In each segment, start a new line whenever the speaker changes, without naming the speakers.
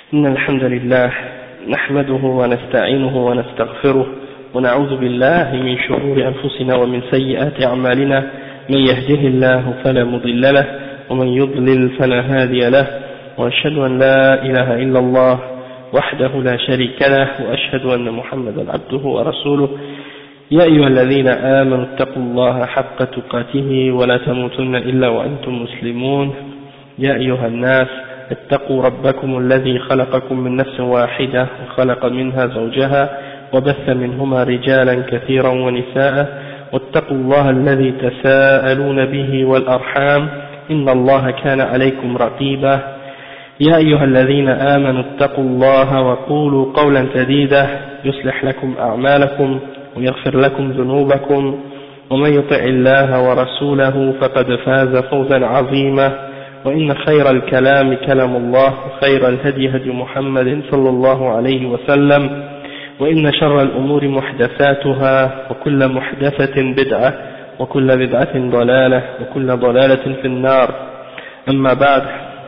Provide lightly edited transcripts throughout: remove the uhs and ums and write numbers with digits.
إن الحمد لله نحمده ونستعينه ونستغفره ونعوذ بالله من شرور أنفسنا ومن سيئات أعمالنا من يهده الله فلا مضل له ومن يضلل فلا هادي له وأشهد أن لا إله إلا الله وحده لا شريك له وأشهد أن محمدا عبده ورسوله يا أيها الذين آمنوا اتقوا الله حق تقاته ولا تموتن إلا وأنتم مسلمون يا أيها الناس اتقوا ربكم الذي خلقكم من نفس واحدة وخلق منها زوجها وبث منهما رجالا كثيرا ونساء واتقوا الله الذي تساءلون به والأرحام إن الله كان عليكم رقيبا يا أيها الذين آمنوا اتقوا الله وقولوا قولا سديدا يصلح لكم أعمالكم ويغفر لكم ذنوبكم ومن يطع الله ورسوله فقد فاز فوزا عظيما وإن خير الكلام كلام الله وخير الهدي هدي محمد صلى الله عليه وسلم وإن شر الأمور محدثاتها وكل محدثة بدعة وكل بدعة ضلالة وكل ضلالة في النار أما بعد.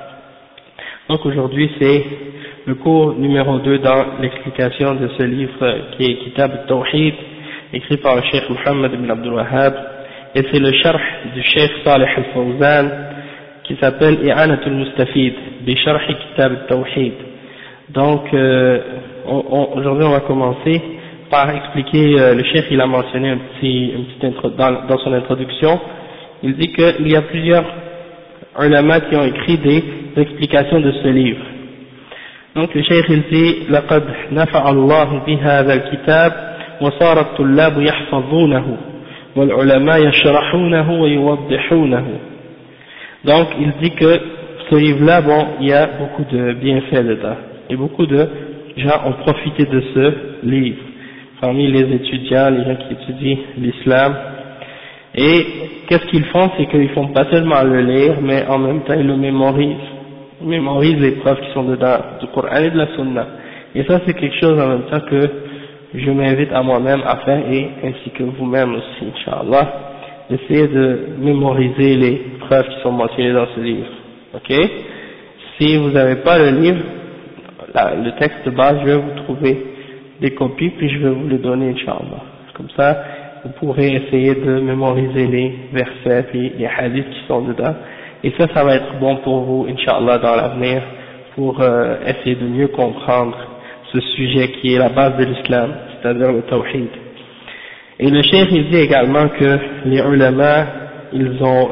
Donc aujourd'hui c'est le cours numéro 2 dans l'explication de ce livre qui est Kitab al-Tawhid, écrit par le Cheikh Mohammed ibn Abdul Wahhab, et c'est le sharh du Cheikh Salih al-Fawzan qui s'appelle I'anatul Mustafid bi Sharh Kitab al-Tawhid. Donc aujourd'hui on va commencer par expliquer, le Cheikh il a mentionné dans son introduction, il dit qu'il y a plusieurs ulama qui ont écrit des explications de ce livre. Donc le Cheikh il dit لقد نفع الله بهذا الكتاب وصار الطلاب يحفظونه والعلماء يشرحونه ويوضحونه. Donc il dit que ce livre-là, bon, il y a beaucoup de bienfaits dedans et beaucoup de gens ont profité de ce livre, parmi les étudiants, les gens qui étudient l'islam. Et qu'est-ce qu'ils font, c'est qu'ils font pas seulement le lire, mais en même temps ils le mémorisent. Ils mémorisent les preuves qui sont dedans du Coran et de la Sunna. Et ça c'est quelque chose en même temps que je m'invite à moi-même à faire, et ainsi que vous-même aussi, Inch'Allah, d'essayer de mémoriser les preuves qui sont mentionnées dans ce livre. Ok? Si vous n'avez pas le livre, le texte de base, je vais vous trouver des copies, puis je vais vous les donner, Inch'Allah. Comme ça, vous pourrez essayer de mémoriser les versets, puis les hadiths qui sont dedans. Et ça va être bon pour vous, Inch'Allah, dans l'avenir, pour essayer de mieux comprendre ce sujet qui est la base de l'islam, c'est-à-dire le tawhid. Et le cheikh il dit également que les ulama, ils ont,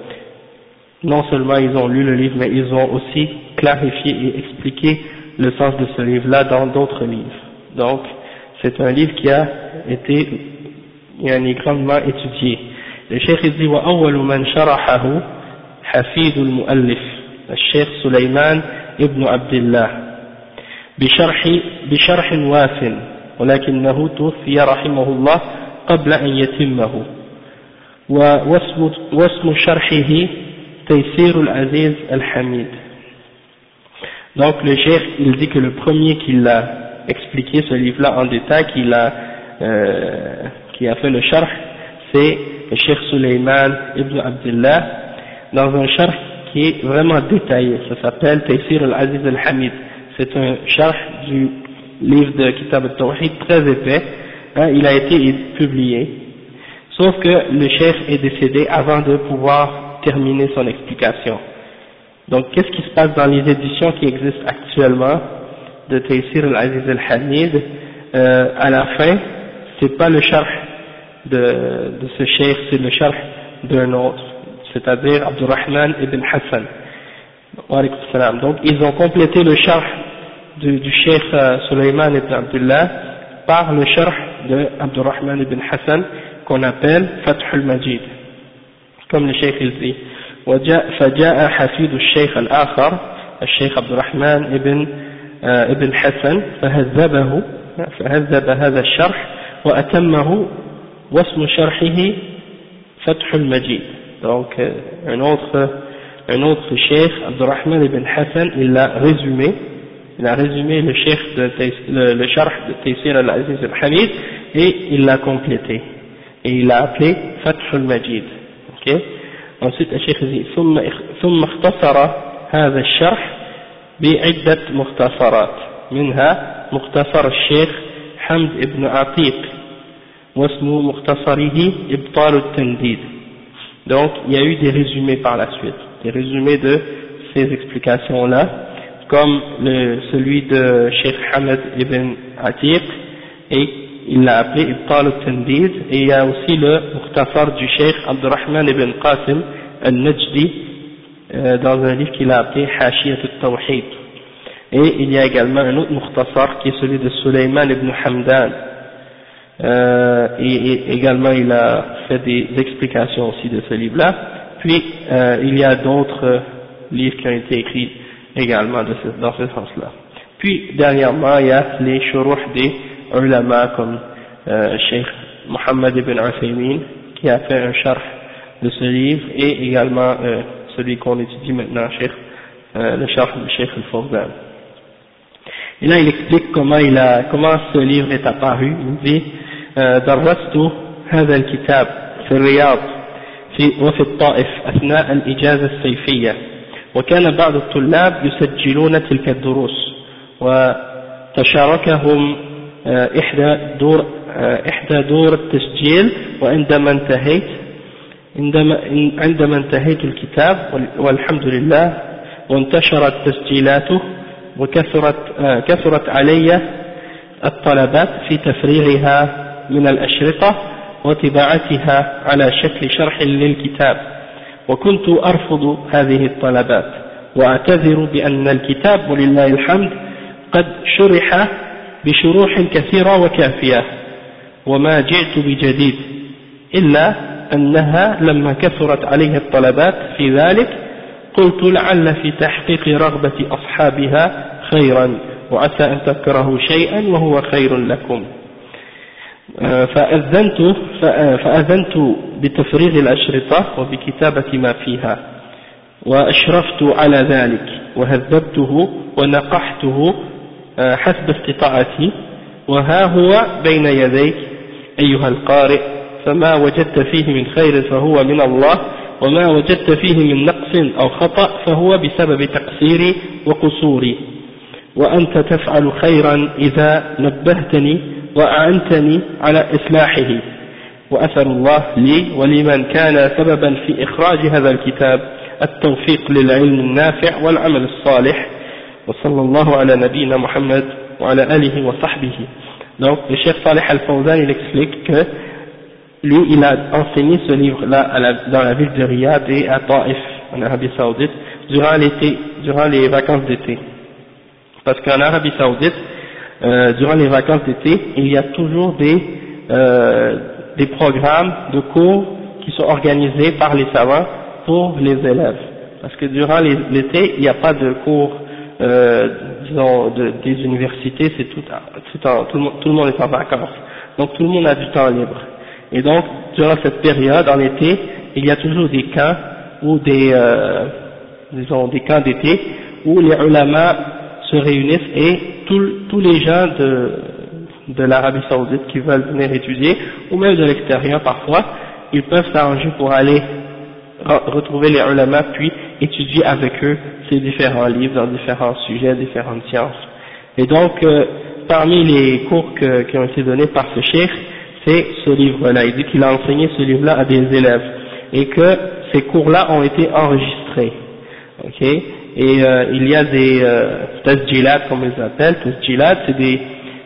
non seulement ils ont lu le livre, mais ils ont aussi clarifié et expliqué le sens de ce livre-là dans d'autres livres. Donc, c'est un livre qui a été grandement étudié. Le cheikh il dit وأول من شرحه حفيد المؤلف الشيخ سليمان ابن عبد الله بشرح واف ولكنه توفي رحمه الله قبل أن يتمه واسم شرحه تيسير العزيز الحميد. Donc le cheikh il dit que le premier qui l'a expliqué ce livre-là en détail, qui a fait le sharh, c'est le cheikh Sulayman ibn Abdullah, dans un sharh qui est vraiment détaillé. Ça s'appelle Taysir al-Aziz al-Hamid. C'est un sharh du livre de Kitab al-Tawhid très épais, il a été publié, sauf que le cheikh est décédé avant de pouvoir terminer son explication. Donc qu'est-ce qui se passe dans les éditions qui existent actuellement de Taysir al-Aziz al-Hamid? À la fin, c'est pas le sharh de ce cheikh, c'est le sharh d'un autre, c'est-à-dire Abdurrahman ibn Hassan. Donc ils ont complété le sharh du cheikh Sulayman ibn Abdullah par le sharh de Abdurrahman ibn Hassan qu'on appelle Fath al-Majid, comme le cheikh il dit. فجاء حفيد الشيخ الآخر الشيخ عبد الرحمن ابن حسن فهذب هذا الشرح وأتمه واسم شرحه فتح المجيد. Donc un autre cheikh, Abdurrahman ibn Hassan, il a résumé le cheikh le sharh de Taysir al-Aziz al-Hamid, et il l'a complété et il l'a appelé Fath al-Majid. Ok? Ensuite le cheikh dit ثم اختصر هذا الشرح بعدة مختصرات منها مختصر الشيخ حمد بن عتيق واسم مختصره إبطال التنديد. Donc il y a eu des résumés par la suite, des résumés de ces explications-là, comme celui de Cheikh Hamad ibn Atiq, et il l'a appelé Ibtal al-Tandid, et il y a aussi le Mukhtasar du Cheikh Abdurrahman ibn Qasim al-Najdi, dans un livre qu'il a appelé Hashiyat al-Tawhid. Et il y a également un autre Mukhtasar qui est celui de Sulayman ibn Hamdan, et également il a fait des explications aussi de ce livre-là. Puis il y a d'autres livres qui ont été écrits également dans ce sens-là. Puis dernièrement il y a les shuruh des ulama comme Cheikh Mohammed ibn Uthaymin qui a fait un sharh de ce livre, et également celui qu'on étudie maintenant, le sharh du Cheikh al-Fawzan. Et là il explique comment ce livre est apparu. Il dit درست هذا الكتاب في الرياض وفي الطائف أثناء الإجازة الصيفية، وكان بعض الطلاب يسجلون تلك الدروس، وتشاركهم إحدى دور التسجيل، وعندما انتهيت الكتاب والحمد لله وانتشرت تسجيلاته وكثرت علي الطلبات في تفريغها من الأشرطة وطباعتها على شكل شرح للكتاب، وكنت أرفض هذه الطلبات وأعتذر بأن الكتاب ولله الحمد قد شرح بشروح كثيرة وكافية وما جئت بجديد، إلا أنها لما كثرت عليه الطلبات في ذلك قلت لعل في تحقيق رغبة أصحابها خيرا وعسى أن تكرهوا شيئا وهو خير لكم، فأذنت بتفريغ الأشرطة وبكتابة ما فيها، وأشرفت على ذلك وهذبته ونقحته حسب استطاعتي، وها هو بين يديك أيها القارئ، فما وجدت فيه من خير فهو من الله، وما وجدت فيه من نقص أو خطأ فهو بسبب تقصيري وقصوري، وأنت تفعل خيرا إذا نبهتني وأعنتني على إصلاحه، وأسأل الله لي ولمن كان سببا في إخراج هذا الكتاب التوفيق للعلم النافع والعمل الصالح، وصلى الله على نبينا محمد وعلى آله وصحبه. Donc le Cheikh Saleh Al-Fawzan il explique que lui il a enseigné ce livre-là dans la ville de Riyad et à Taif en Arabie Saoudite durant les vacances d'été, parce qu'en Arabie Saoudite durant les vacances d'été, il y a toujours des programmes de cours qui sont organisés par les savants pour les élèves. Parce que durant l'été, il n'y a pas de cours, disons, des universités, c'est tout le monde est en vacances. Donc tout le monde a du temps libre. Et donc, durant cette période, en été, il y a toujours des camps ou des camps d'été où les ulama se réunissent et tous les gens de l'Arabie Saoudite qui veulent venir étudier, ou même de l'extérieur parfois, ils peuvent s'arranger pour aller retrouver les ulama puis étudier avec eux ces différents livres dans différents sujets, différentes sciences. Et donc, parmi les cours qui ont été donnés par ce cheikh, c'est ce livre-là. Il dit qu'il a enseigné ce livre-là à des élèves et que ces cours-là ont été enregistrés. Ok? Et il y a des tasjilat, comme ils appellent. Tasjilat, c'est des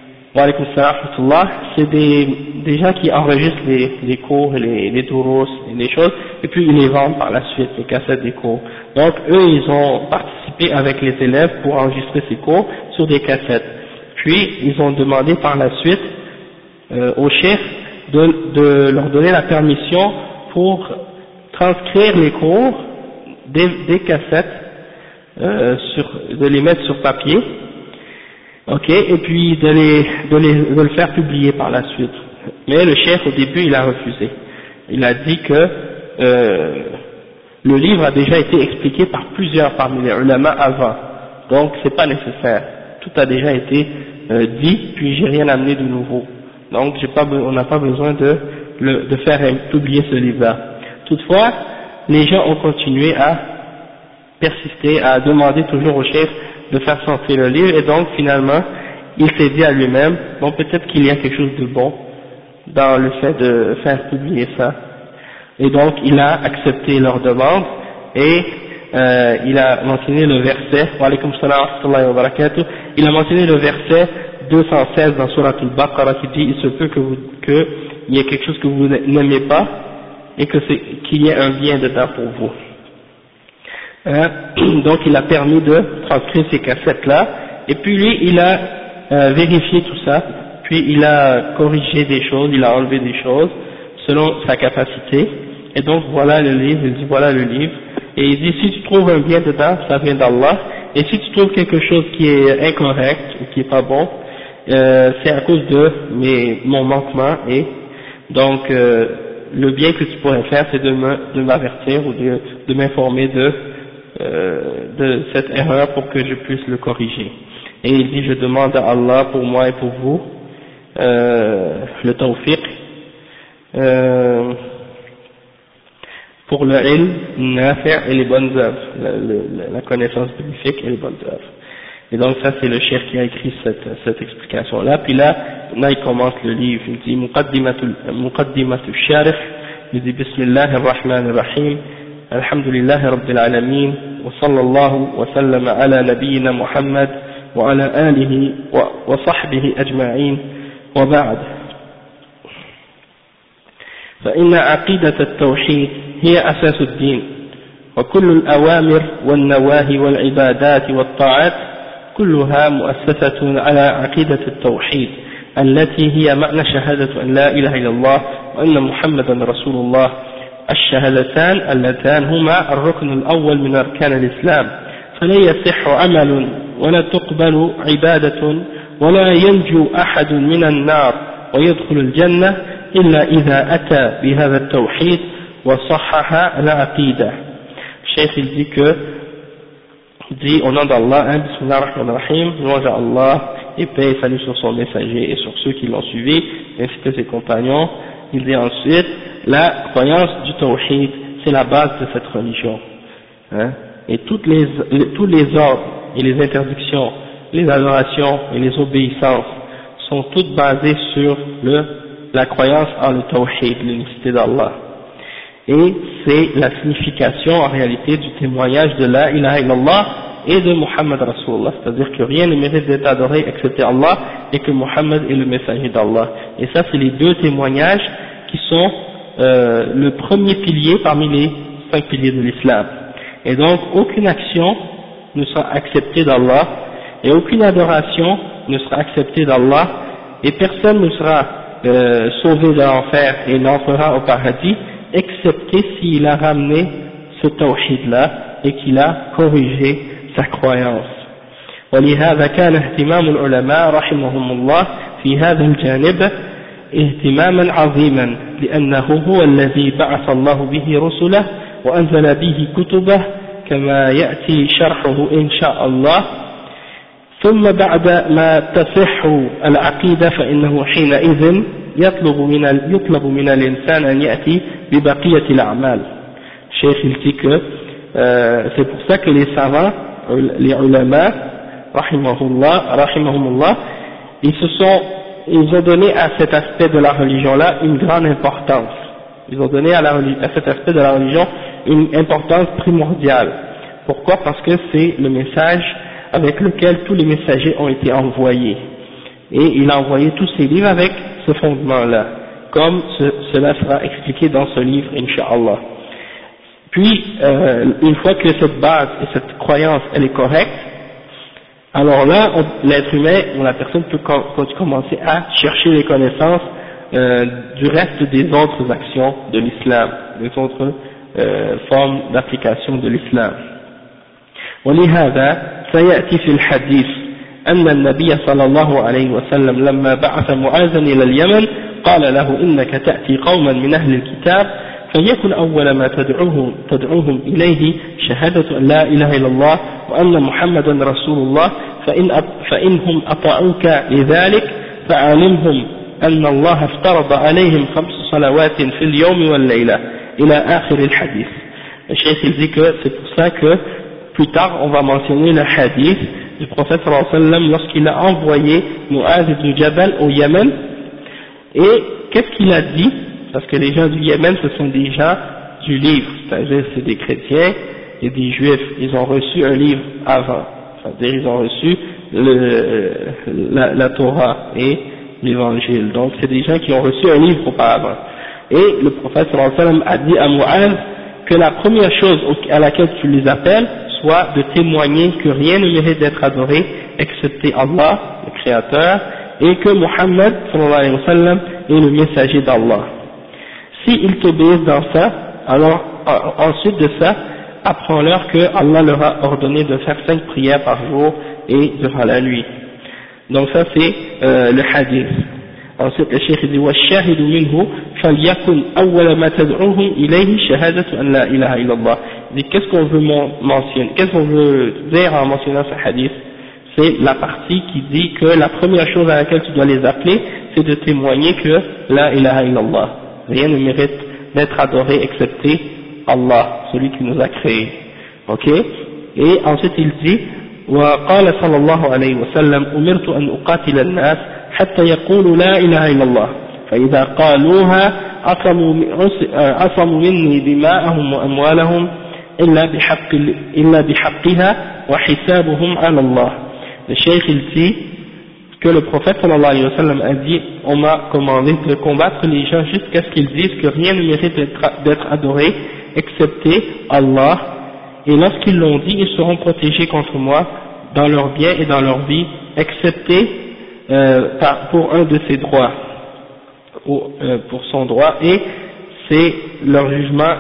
c'est des gens qui enregistrent les cours et les durus et les choses, et puis ils les vendent par la suite, les cassettes des cours. Donc eux, ils ont participé avec les élèves pour enregistrer ces cours sur des cassettes. Puis ils ont demandé par la suite au chef de leur donner la permission pour transcrire les cours des cassettes, de les mettre sur papier, ok, et puis de le faire publier par la suite. Mais le chef au début il a refusé. Il a dit que le livre a déjà été expliqué par plusieurs parmi les ulama avant, donc c'est pas nécessaire. Tout a déjà été dit, puis j'ai rien amené de nouveau. Donc on n'a pas besoin de faire publier ce livre-là. Toutefois, les gens ont continué à persister, à demander toujours au chef de faire sortir le livre, et donc finalement il s'est dit à lui-même, bon peut-être qu'il y a quelque chose de bon dans le fait de faire publier ça, et donc il a accepté leur demande, et il a mentionné le verset, wa alaykum salam wa rahmatullahi wa barakatuh, il a mentionné le verset 216 dans Surat al-Baqarah qui dit, il se peut qu'il y ait quelque chose que vous n'aimez pas, et qu'il y ait un bien dedans pour vous. Donc il a permis de transcrire ces cassettes-là, et puis lui il a vérifié tout ça, puis il a corrigé des choses, il a enlevé des choses selon sa capacité, et donc voilà le livre, il dit voilà le livre, et il dit si tu trouves un bien dedans, ça vient d'Allah, et si tu trouves quelque chose qui est incorrect ou qui est pas bon, c'est à cause de mon manquement, et donc le bien que tu pourrais faire c'est de m'avertir ou de m'informer de cette erreur pour que je puisse le corriger. Et il dit je demande à Allah pour moi et pour vous le tawfiq pour le ilm nafi' et les bonnes œuvres, la connaissance bénéfique et les bonnes œuvres. Et donc ça c'est le cheikh qui a écrit cette explication là. Puis là il commence le livre, il dit muqaddimatu sharif, il dit bismillahir rahmanir rahim, alhamdulillahi rabbil alamin, wa sallallahu wa sallama ala nabiyyina Muhammad wa ala alihi wa sahbihi ajma'in, wa ba'd. فإن عقيدة التوحيد هي أساس الدين، وكل الأوامر والنواهي والعبادات والطاعات كلها مؤسسة على عقيدة التوحيد التي هي معنى شهادة أن لا إله إلا الله وأن محمدا رسول الله، الشهادتان اللتان هما الركن الأول من أركان الإسلام، فلا يصح عمل ولا تقبل عبادة ولا ينجو أحد من النار ويدخل الجنة إلا إذا أتى بهذا التوحيد وصحح العقيدة. الشيخ dit au nom d'Allah, Bismillah ar-Rahman ar-Rahim, louange à Allah, et paix et salut sur son messager et sur ceux qui l'ont suivi, ainsi que ses compagnons. Il dit ensuite, la croyance du tawhid, c'est la base de cette religion. Et tous les ordres et les interdictions, les adorations et les obéissances sont toutes basées sur la croyance en le tawhid, l'unicité d'Allah. Et c'est la signification en réalité du témoignage de la ilaha illallah et de Muhammad Rasulullah, c'est-à-dire que rien ne mérite d'être adoré excepté Allah et que Muhammad est le messager d'Allah. Et ça c'est les deux témoignages qui sont le premier pilier parmi les 5 piliers de l'islam. Et donc aucune action ne sera acceptée d'Allah et aucune adoration ne sera acceptée d'Allah, et personne ne sera sauvé de l'enfer et n'entrera au paradis excepté s'il a ramené ce tawhid là et qu'il a corrigé sa croyance. ولهذا كان اهتمام العلماء رحمهم الله في هذا الجانب اهتماما عظيما، لأنه هو الذي بعث الله به رسله وأنزل به كتبه كما يأتي شرحه إن شاء الله. ثم بعد ما تصح العقيدة فإنه حينئذ يطلب من الإنسان أن يأتي ببقية الأعمال. Cheikh il dit que c'est pour ça que les savants, les ulama, rahimahumullah, ils ont donné à cet aspect de la religion là une grande importance. Ils ont donné à cet aspect de la religion une importance primordiale. Pourquoi? Parce que c'est le message avec lequel tous les messagers ont été envoyés. Et il a envoyé tous ces livres avec ce fondement-là, comme cela sera expliqué dans ce livre, Inch'Allah. Puis, une fois que cette base et cette croyance, elle est correcte, alors là, l'être humain ou la personne peut commencer à chercher les connaissances du reste des autres actions de l'islam, des autres formes d'application de l'islam. ولهذا سيأتي في الحديث أن النبي صلى الله عليه وسلم لما بعث معاذا إلى اليمن قال له إنك تأتي قوما من أهل الكتاب فليكن أول ما تدعوهم إليه شهادة أن لا إله إلا الله وأن محمدا رسول الله فإنهم أطاعوك لذلك فعلمهم أن الله افترض عليهم 5 صلوات في اليوم والليلة إلى آخر الحديث. Le cheikh il dit que c'est pour ça que plus tard on va mentionner le hadith du prophète sallallahu alayhi wa sallam lorsqu'il a envoyé Mu'adh ibn Jabal au Yémen. Et qu'est-ce qu'il a dit? Parce que les gens du Yémen, ce sont des gens du livre, c'est-à-dire c'est des chrétiens et des juifs. Ils ont reçu un livre avant, c'est-à-dire ils ont reçu la Torah et l'évangile. Donc c'est des gens qui ont reçu un livre auparavant. Et le prophète sallallahu alayhi wa sallam a dit à Mu'adh que la première chose à laquelle tu les appelles soit de témoigner que rien ne mérite d'être adoré excepté Allah, le Créateur, et que Muhammad sallallahu alayhi wa sallam est le messager d'Allah. S'ils t'obéissent dans ça, alors ensuite de ça, apprends-leur que Allah leur a ordonné de faire 5 prières par jour et durant la nuit. Donc ça c'est le hadith. Ensuite le cheikh dit وَالشَّاهِدُ مِنْهُ فَلْيَكُنْ أَوَّلَ مَا تَدْعُوهُمْ إِلَيْهِ شَهَادَةُ أَنْ لَا إِلَهَ إِلَّا اللَّهِ. Qu'est-ce qu'on veut mentionner, qu'est-ce qu'on veut dire en mentionnant ce hadith? C'est la partie qui dit que la première chose à laquelle tu dois les appeler, c'est de témoigner que la ilaha illallah, rien ne mérite d'être adoré excepté Allah, celui qui nous a créés. Ok? Et ensuite il dit وقال صلى الله عليه وسلم أمرت أن أقاتل الناس حتى يقولوا لا إله إلا الله فإذا قالوها عصموا مني دماءهم وأموالهم إلا بحقها وحسابهم على الله. Le cheikh il dit que le prophète sallallahu alayhi wa sallam a dit on m'a commandé de combattre les gens jusqu'à ce qu'ils disent que rien ne mérite d'être adoré excepté Allah, et lorsqu'ils l'ont dit ils seront protégés contre moi dans leurs biens et dans leur vie excepté pour un de ses droits, pour son droit, et c'est leur jugement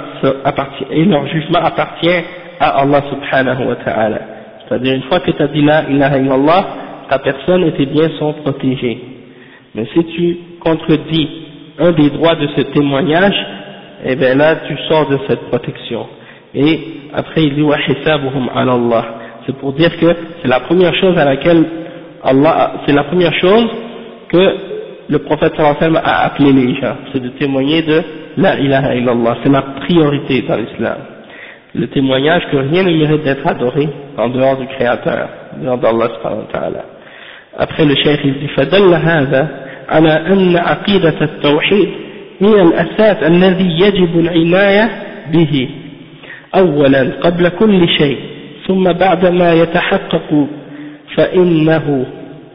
appartient à Allah subhanahu wa ta'ala. C'est-à-dire une fois que tu as dit la ilaha illallah, ta personne et tes biens sont protégés. Mais si tu contredis un des droits de ce témoignage, eh bien là tu sors de cette protection. Et après il dit wa hisabuhum ala Allah. C'est pour dire que c'est la première chose à laquelle c'est la première chose que le prophète sallallahu alayhi wa sallam a appelé les gens, c'est de témoigner de la ilaha illallah. C'est la priorité dans l'islam. Le témoignage que rien ne mérite d'être adoré en dehors du Créateur, en dehors d'Allah subhanahu wa ta'ala. Après le cheikh il dit فدل هذا على أن عقيدة التوحيد هي الأساس الذي يجب العناية به أولا قبل كل شيء ثم بعد ما يتحقق فإنه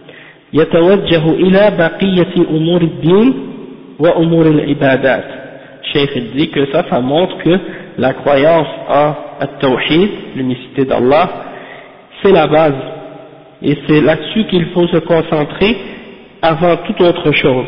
يتوجه إلى بقية أمور الدين وأمور العبادات. Cheikh il dit que ça montre que la croyance en At-Tawhid, l'unicité d'Allah, c'est la base, et c'est là-dessus qu'il faut se concentrer avant toute autre chose.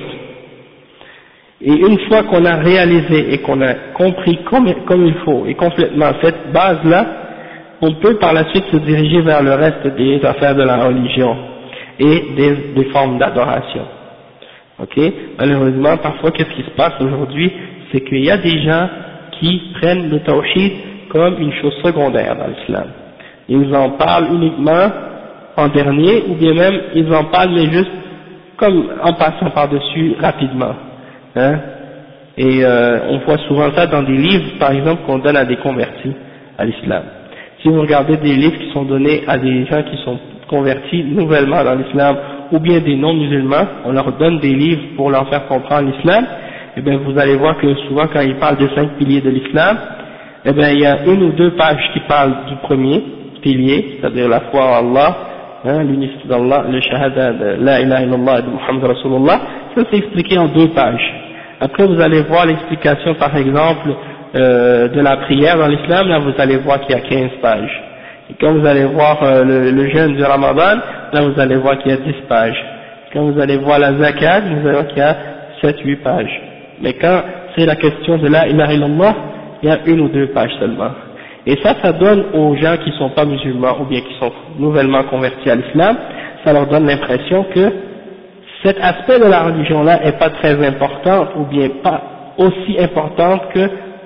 Et une fois qu'on a réalisé et qu'on a compris comme il faut et complètement cette base-là, on peut par la suite se diriger vers le reste des affaires de la religion et des formes d'adoration. Ok? Malheureusement, parfois, qu'est-ce qui se passe aujourd'hui? C'est qu'il y a des gens qui prennent le tawhid comme une chose secondaire dans l'islam. Ils en parlent uniquement en dernier, ou bien même ils en parlent mais juste comme en passant par-dessus rapidement. Hein? Et on voit souvent ça dans des livres, par exemple, qu'on donne à des convertis à l'islam. Si vous regardez des livres qui sont donnés à des gens qui sont convertis nouvellement dans l'islam, ou bien des non-musulmans, on leur donne des livres pour leur faire comprendre l'islam, et bien vous allez voir que souvent quand ils parlent des 5 piliers de l'islam, eh bien il y a 1 ou 2 pages qui parlent du premier pilier, c'est-à-dire la foi en Allah, hein, l'unicité d'Allah, le shahada de la ilaha illallah et de Muhammad Rasulullah. Ça c'est expliqué en 2 pages. Après vous allez voir l'explication par exemple de la prière dans l'islam, là vous allez voir qu'il y a 15 pages. Et quand vous allez voir le jeûne du Ramadan, là vous allez voir qu'il y a 10 pages. Quand vous allez voir la zakat, vous allez voir qu'il y a 7-8 pages. Mais quand c'est la question de la ilaha illallah, il y a 1 ou 2 pages seulement. Et ça donne aux gens qui ne sont pas musulmans ou bien qui sont nouvellement convertis à l'islam, ça leur donne l'impression que cet aspect de la religion-là n'est pas très important ou bien pas aussi important que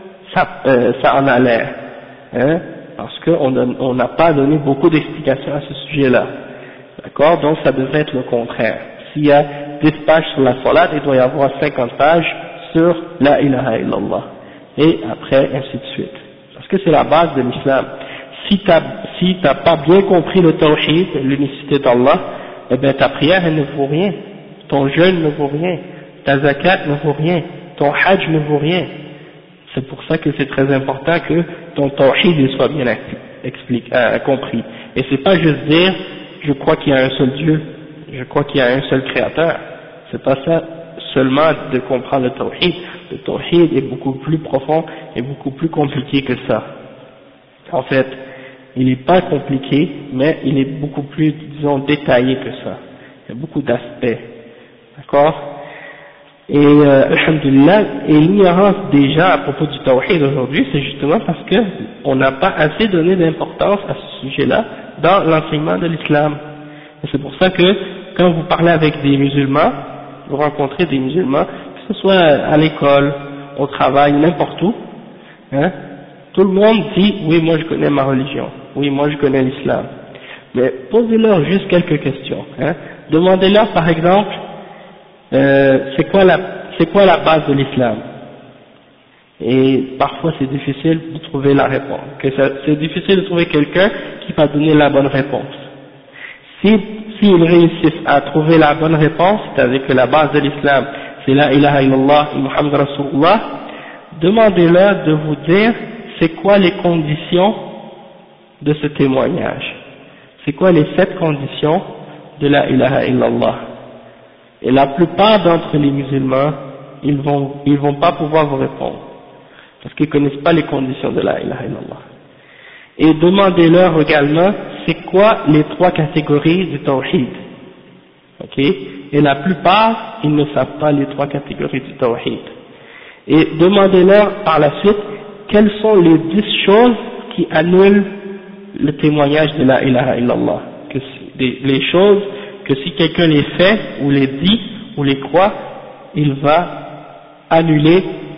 ça en a l'air. Hein, parce qu'on n'a pas donné beaucoup d'explications à ce sujet-là. D'accord? Donc ça devrait être le contraire. S'il y a 10 pages sur la salat, il doit y avoir 50 pages sur la ilaha illallah. Et après, ainsi de suite. Parce que c'est la base de l'islam. si t'as pas bien compris le tawhid, l'unicité d'Allah, eh bien ta prière elle ne vaut rien, ton jeûne ne vaut rien, ta zakat ne vaut rien, ton hajj ne vaut rien. C'est pour ça que c'est très important que ton tawhid il soit bien compris. Et c'est pas juste dire je crois qu'il y a un seul Dieu, je crois qu'il y a un seul créateur. C'est pas ça seulement de comprendre le tawhid. Le tawhid est beaucoup plus profond et beaucoup plus compliqué que ça. En fait, il n'est pas compliqué, mais il est beaucoup plus, disons, détaillé que ça. Il y a beaucoup d'aspects. D'accord? Et alhamdulillah, et l'ignorance des gens à propos du tawhid aujourd'hui, c'est justement parce que on n'a pas assez donné d'importance à ce sujet-là dans l'enseignement de l'islam. Et c'est pour ça que quand vous parlez avec des musulmans, vous rencontrez des musulmans, que ce soit à l'école, au travail, n'importe où, hein, tout le monde dit oui moi je connais ma religion, oui moi je connais l'islam. Mais posez-leur juste quelques questions. Hein. Demandez-leur par exemple c'est quoi la base de l'islam? Et parfois c'est difficile de trouver la réponse. C'est difficile de trouver quelqu'un qui va donner la bonne réponse. S'ils réussissent à trouver la bonne réponse, c'est-à-dire que la base de l'islam c'est la ilaha illallah et Muhammad Rasulullah, demandez-leur de vous dire c'est quoi les conditions de ce témoignage. C'est quoi les 7 conditions de la ilaha illallah? Et la plupart d'entre les musulmans, ils vont pas pouvoir vous répondre, parce qu'ils connaissent pas les conditions de la ilaha illallah. Et demandez-leur également, c'est quoi les 3 catégories du tawhid? Ok? Et la plupart, ils ne savent pas les 3 catégories du tawhid. Et demandez-leur par la suite, quelles sont les 10 choses qui annulent le témoignage de la ilaha illallah? Les choses que si quelqu'un les fait, ou les dit, ou les croit, il va annuler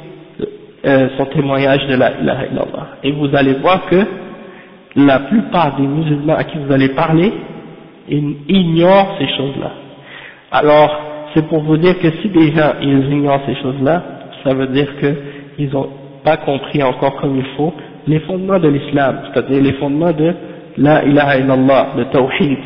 son témoignage de la ilaha illallah. Et vous allez voir que la plupart des musulmans à qui vous allez parler, ils ignorent ces choses-là. Alors, c'est pour vous dire que si des gens ils ignorent ces choses-là, ça veut dire qu'ils n'ont pas compris encore comme il faut les fondements de l'islam, c'est-à-dire les fondements de la ilaha illallah, le tawhid.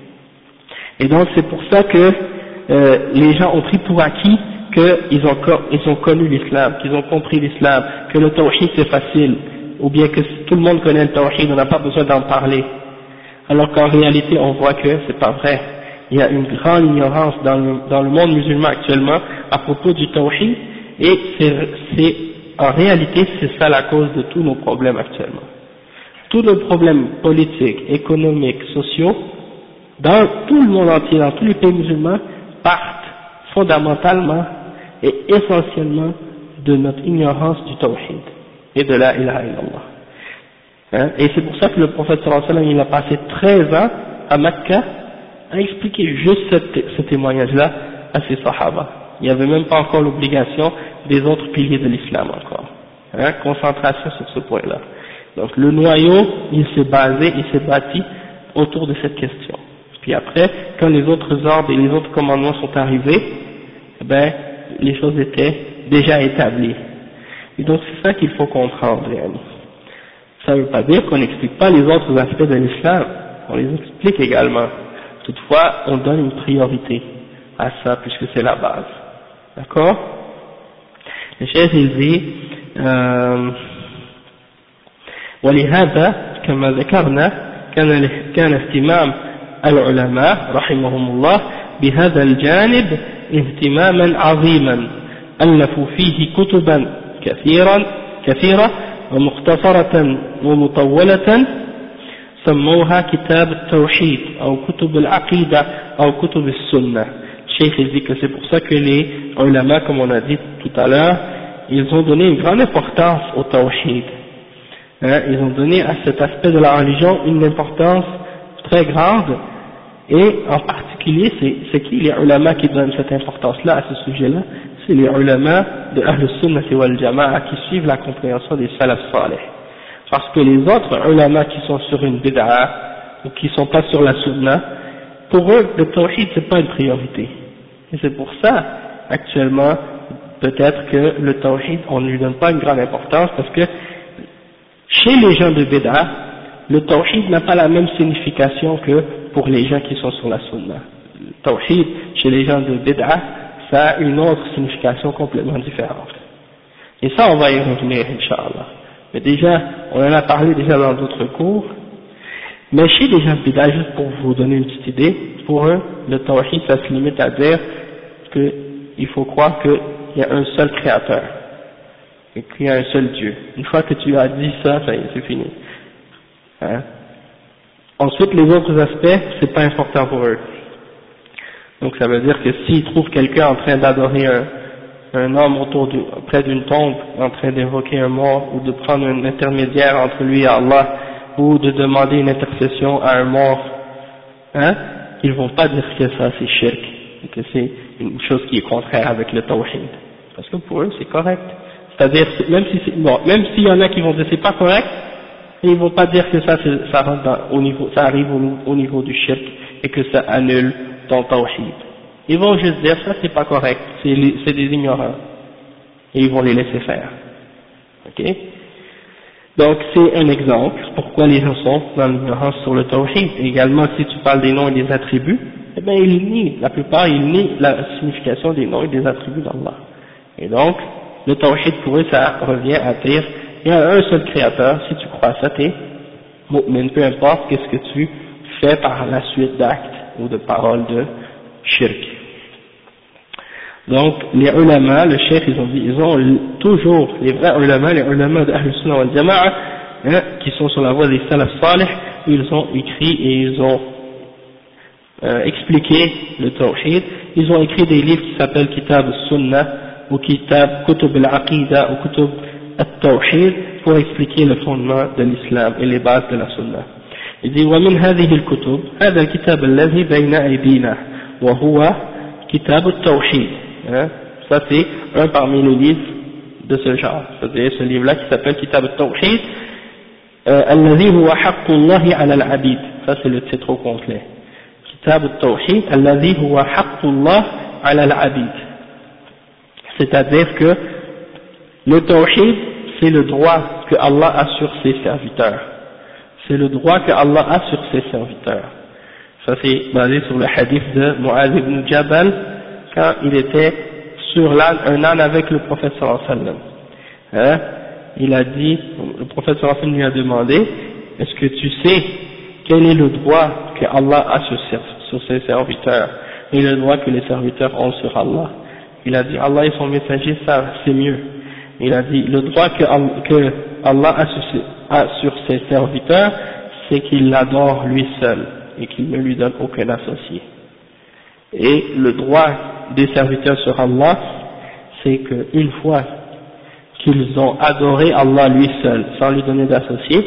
Et donc c'est pour ça que les gens ont pris pour acquis qu'ils ont connu l'islam, qu'ils ont compris l'islam, que le tawhid c'est facile, ou bien que tout le monde connaît le tawhid, on n'a pas besoin d'en parler. Alors qu'en réalité on voit que c'est pas vrai. Il y a une grande ignorance dans le monde musulman actuellement à propos du tawhid, et en réalité c'est ça la cause de tous nos problèmes actuellement. Tous nos problèmes politiques, économiques, sociaux, dans tout le monde entier, dans tous les pays musulmans, partent fondamentalement et essentiellement de notre ignorance du tawhid et de la ilaha illallah. Hein? Et c'est pour ça que le prophète sallallahu alayhi wa sallam, il a passé 13 ans à Mecca à expliquer juste ce témoignage-là à ses sahaba. Il n'y avait même pas encore l'obligation des autres piliers de l'islam encore. Hein? Concentration sur ce point-là. Donc le noyau, il s'est bâti autour de cette question. Puis après, quand les autres ordres et les autres commandements sont arrivés, eh ben, les choses étaient déjà établies. Et donc c'est ça qu'il faut comprendre. Ça ne veut pas dire qu'on n'explique pas les autres aspects de l'islam, on les explique également. Toutefois, on donne une priorité à ça puisque c'est la base. D'accord? Le cheikh il dit ولهذا كما ذكرنا كان اهتمام العلماء رحمهم الله بهذا الجانب اهتماما عظيما ألفوا فيه كتبا كثيرة ومختصرة ومطولة سموها كتاب التوحيد أو كتب العقيدة أو كتب السنة. Cheikh dit que c'est pour ça que les ulama, comme on a dit tout à l'heure, ils ont donné une grande importance au tawhid. Hein, ils ont donné à cet aspect de la religion une importance très grande, et en particulier c'est qui les ulama qui donnent cette importance-là à ce sujet-là? C'est les ulama de Ahl Sunnah wal Jama'a qui suivent la compréhension des salaf salih. Parce que les autres ulama qui sont sur une bid'a ou qui sont pas sur la sunna, pour eux le tawhid c'est pas une priorité. Et c'est pour ça actuellement peut-être que le tawhid on ne lui donne pas une grande importance, parce que chez les gens de bid'a, le tawhid n'a pas la même signification que pour les gens qui sont sur la sunna. Le tawhid, chez les gens de bid'ah, ça a une autre signification complètement différente. Et ça, on va y revenir, Inch'Allah. Mais déjà, on en a parlé déjà dans d'autres cours. Mais chez les gens de bid'ah, juste pour vous donner une petite idée, pour eux, le tawhid, ça se limite à dire qu'il faut croire qu'il y a un seul créateur, et qu'il y a un seul Dieu. Une fois que tu as dit ça, ça y est, c'est fini. Hein? Ensuite, les autres aspects, c'est pas important pour eux. Donc ça veut dire que s'ils trouvent quelqu'un en train d'adorer un homme près d'une tombe, en train d'évoquer un mort, ou de prendre un intermédiaire entre lui et Allah, ou de demander une intercession à un mort, hein, ils vont pas dire que ça c'est shirk, et que c'est une chose qui est contraire avec le tawhid. Parce que pour eux c'est correct. C'est-à-dire, même s'il y en a qui vont dire c'est pas correct, ils vont pas dire que ça rentre ça arrive au niveau du shirk, et que ça annule ton tawhid. Ils vont juste dire ça c'est pas correct, c'est des ignorants, et ils vont les laisser faire. Ok? Donc c'est un exemple pourquoi les gens sont dans l'ignorance sur le tawhid. Et également, si tu parles des noms et des attributs, eh bien la plupart ils nient la signification des noms et des attributs d'Allah. Et donc le tawhid pour eux ça revient à dire il y a un seul créateur. Si tu crois ça, t'es mu'min, peu importe qu'est-ce que tu fais par la suite d'actes ou de paroles de shirk. Donc les ulama, le cheikh, ils ont toujours, les vrais ulama, les ulama de Ahl Sunnah wal Jama'a, hein, qui sont sur la voie des salaf salih, ils ont écrit et ils ont expliqué le tawhid. Ils ont écrit des livres qui s'appellent Kitab al-Sunnah ou Kutub al-Aqida ou Kutub al-Tawhid pour expliquer le fondement de l'islam et les bases de la Sunnah. Il dit ومن هذه الكتب هذا الكتاب الذي بين أيدينا وهو كتاب التوحيد. Ça c'est un parmi les livres de ce genre, c'est-à-dire ce livre-là qui s'appelle Kitab al-Tawhid, الذي هو حق الله على العبيد. Ça c'est le titre au complet. Kitab al-Tawhid الذي هو حق الله على العبيد. C'est-à-dire que le Tawhid c'est le droit que Allah a sur ses serviteurs. C'est le droit que Allah a sur ses serviteurs. Ça c'est basé sur le hadith de Mu'adh ibn Jabal quand il était sur un âne avec le prophète sallallahu alayhi wa sallam. Hein? Il a dit, le prophète sallallahu alayhi wa sallam lui a demandé, est-ce que tu sais quel est le droit que Allah a sur ses serviteurs et le droit que les serviteurs ont sur Allah? Il a dit, Allah et son messager, ça c'est mieux. Il a dit, le droit que Allah a sur ses serviteurs, c'est qu'il l'adore lui seul et qu'il ne lui donne aucun associé. Et le droit des serviteurs sur Allah, c'est qu'une fois qu'ils ont adoré Allah lui seul, sans lui donner d'associé,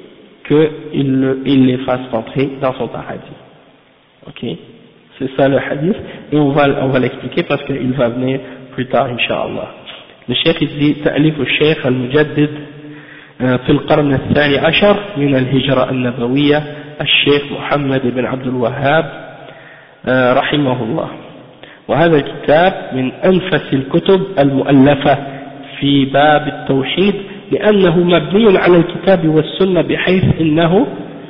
qu'il les fasse rentrer dans son paradis. Ok? C'est ça le hadith, et on va l'expliquer parce qu'il va venir plus tard, Inch'Allah. Le cheikh il dit, تأليف الشيخ المجدد في القرن الثاني عشر من الهجرة النبوية الشيخ محمد بن عبد الوهاب رحمه الله. وهذا الكتاب من أنفس الكتب المؤلفة في باب التوحيد لأنه مبني على الكتاب والسنة بحيث إنه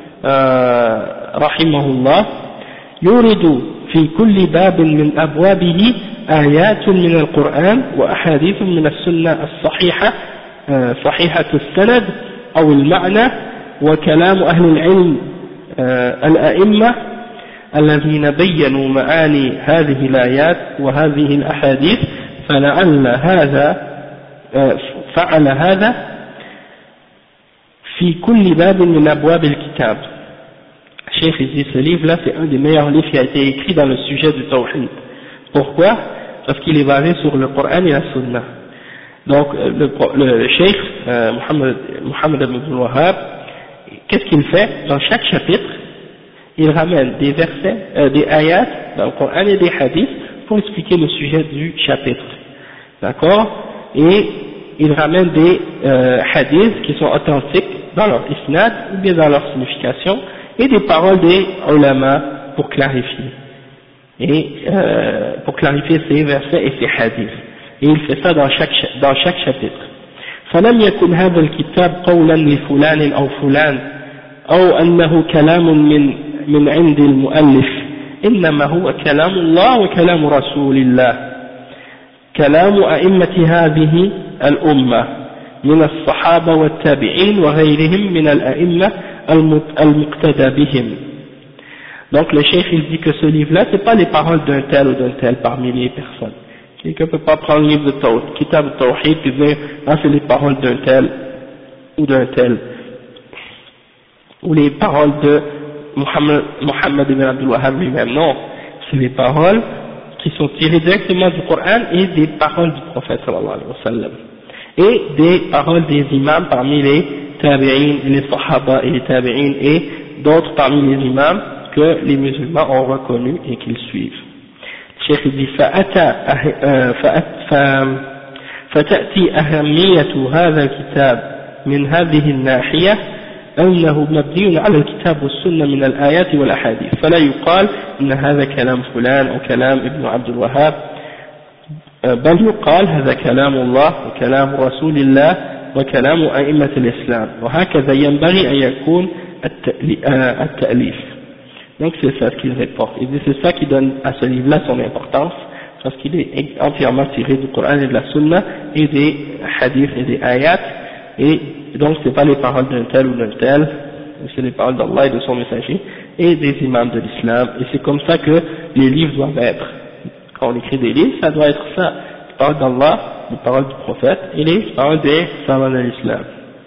رحمه الله يورد في كل باب من أبوابه آيات من القرآن وأحاديث من السنة الصحيحة صحيحة السند أو المعنى وكلام أهل العلم الأئمة الذين بينوا معاني هذه الآيات وهذه الأحاديث فلعل هذا فعل هذا في كل باب من أبواب الكتاب. Cheikh dit ce livre-là c'est un des meilleurs livres qui a été écrit dans le sujet du Tawhid. Pourquoi? Parce qu'il est basé sur le Coran et la Sunna. Donc le Cheikh Muhammad ibn Wahhab, qu'est-ce qu'il fait? Dans chaque chapitre, il ramène des versets, des ayats dans le Coran et des hadiths pour expliquer le sujet du chapitre. D'accord? Et il ramène des hadiths qui sont authentiques dans leur isnad ou bien dans leur signification et des paroles des ulama pour clarifier. Pour clarifier ces versets et ces hadiths. Et il fait ça dans chaque chapitre. فلم يكن هذا الكتاب قولا لفلان أو أنه كلام من عند المؤلف إنما هو كلام الله وكلام رسول الله كلام أئمة هذه الأمة من الصحابة والتابعين وغيرهم من الأئمة المقتدى بهم. Donc le cheikh il dit que ce livre-là, c'est pas les paroles d'un tel ou d'un tel parmi les personnes. Quelqu'un peut pas prendre le livre de Kitab al-Tawhid et dire ah c'est les paroles d'un tel ou d'un tel, ou les paroles de Muhammad ibn Abdul Wahhab lui-même. Non, c'est les paroles qui sont tirées directement du Coran et des paroles du prophète sallallahu alayhi wa sallam, et des paroles des imams parmi les tabi'in et les sahaba et les tabi'in et d'autres parmi les imams que les musulmans ont reconnus et qu'ils suivent. Le cheikh dit فتأتي أهمية هذا الكتاب من هذه الناحية أنه مبني على الكتاب والسنة من الآيات والأحاديث، فلا يقال إن هذا كلام فلان أو كلام ابن عبد الوهاب، بل يقال هذا كلام الله وكلام رسول الله وكلام أئمة الإسلام، وهكذا ينبغي أن يكون التأليف. Donc c'est ça ce qu'il rapporte. Il dit c'est ça qui donne à ce livre-là son importance, parce qu'il est entièrement tiré du Coran et de la Sunna et des hadiths et des ayats, et donc c'est pas les paroles d'un tel ou d'un tel, c'est les paroles d'Allah et de son messager et des imams de l'islam, et c'est comme ça que les livres doivent être. Quand on écrit des livres, ça doit être ça, les paroles d'Allah, les paroles du prophète et les paroles des savants de l'islam.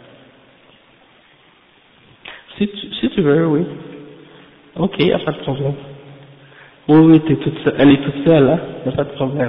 Si tu veux, oui. Ok, il n'y a pas de problème. Oui, elle est toute seule, hein, il n'y a pas de problème.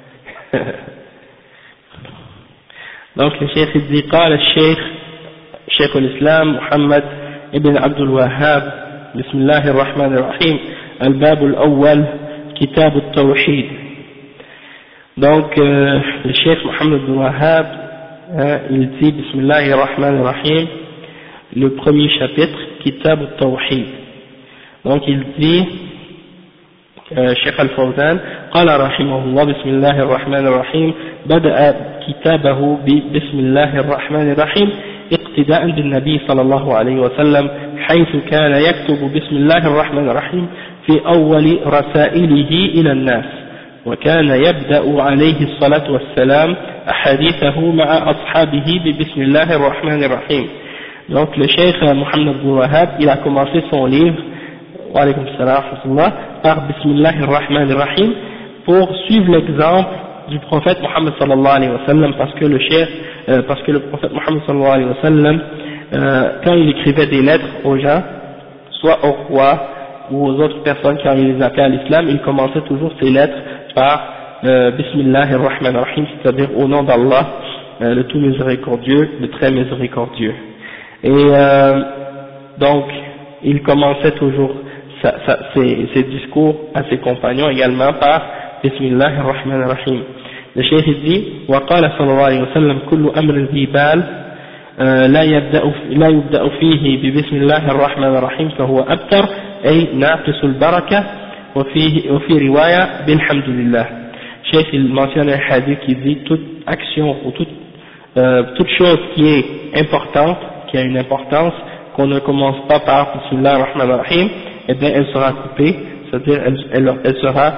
Donc le cheikh il dit, قال الشيخ شيخ الإسلام محمد ابن عبد الوهاب بسم الله الرحمن الرحيم الباب الأول كتاب التوحيد. Donc le cheikh Mohammed ibn Wahhab il dit بسم الله الرحمن الرحيم, le premier chapitre, Kitab al-Tawhid. Donc il dit Cheikh Al-Fawzan قال رحمه الله بسم الله الرحمن الرحيم بدأ كتابه بسم الله الرحمن الرحيم اقتداء بالنبي صلى الله عليه وسلم حيث كان يكتب بسم الله الرحمن الرحيم في أول رسائله إلى الناس, وكان يبدأ عليه الصلاة والسلام أحاديثه مع أصحابه ببسم الله الرحمن الرحيم. Donc le cheikh Mohammed ibn Wahhab il a commencé son livre wa alaykum salam par Bismillahir Rahmanir Rahim pour suivre l'exemple du prophète Mohammed sallallahu alayhi wa sallam, parce que le prophète Mohammed sallallahu alayhi wa sallam quand il écrivait des lettres aux gens, soit au roi ou aux autres personnes quand il les appelait à l'islam, il commençait toujours ses lettres par Bismillahir Rahmanir Rahim, c'est-à-dire au nom d'Allah, le tout miséricordieux, le très miséricordieux. Et donc il commençait toujours ses discours à ses compagnons également par Bismillahir Rahmanir Rahim. Le cheikh dit وقال صلى الله عليه وسلم كل أمر ذي بال لا يبدأ فيه ببسم الله الرحمن الرحيم فهو أبتر أي ناقص البركة, وفي رواية بالحمد لله. Cheikh il mentionne un hadith qui dit toute action ou toute chose qui est importante, qui a une importance, qu'on ne commence pas par Bismillah ar-Rahman ar-Rahim, eh bien elle sera coupée, c'est-à-dire elle sera,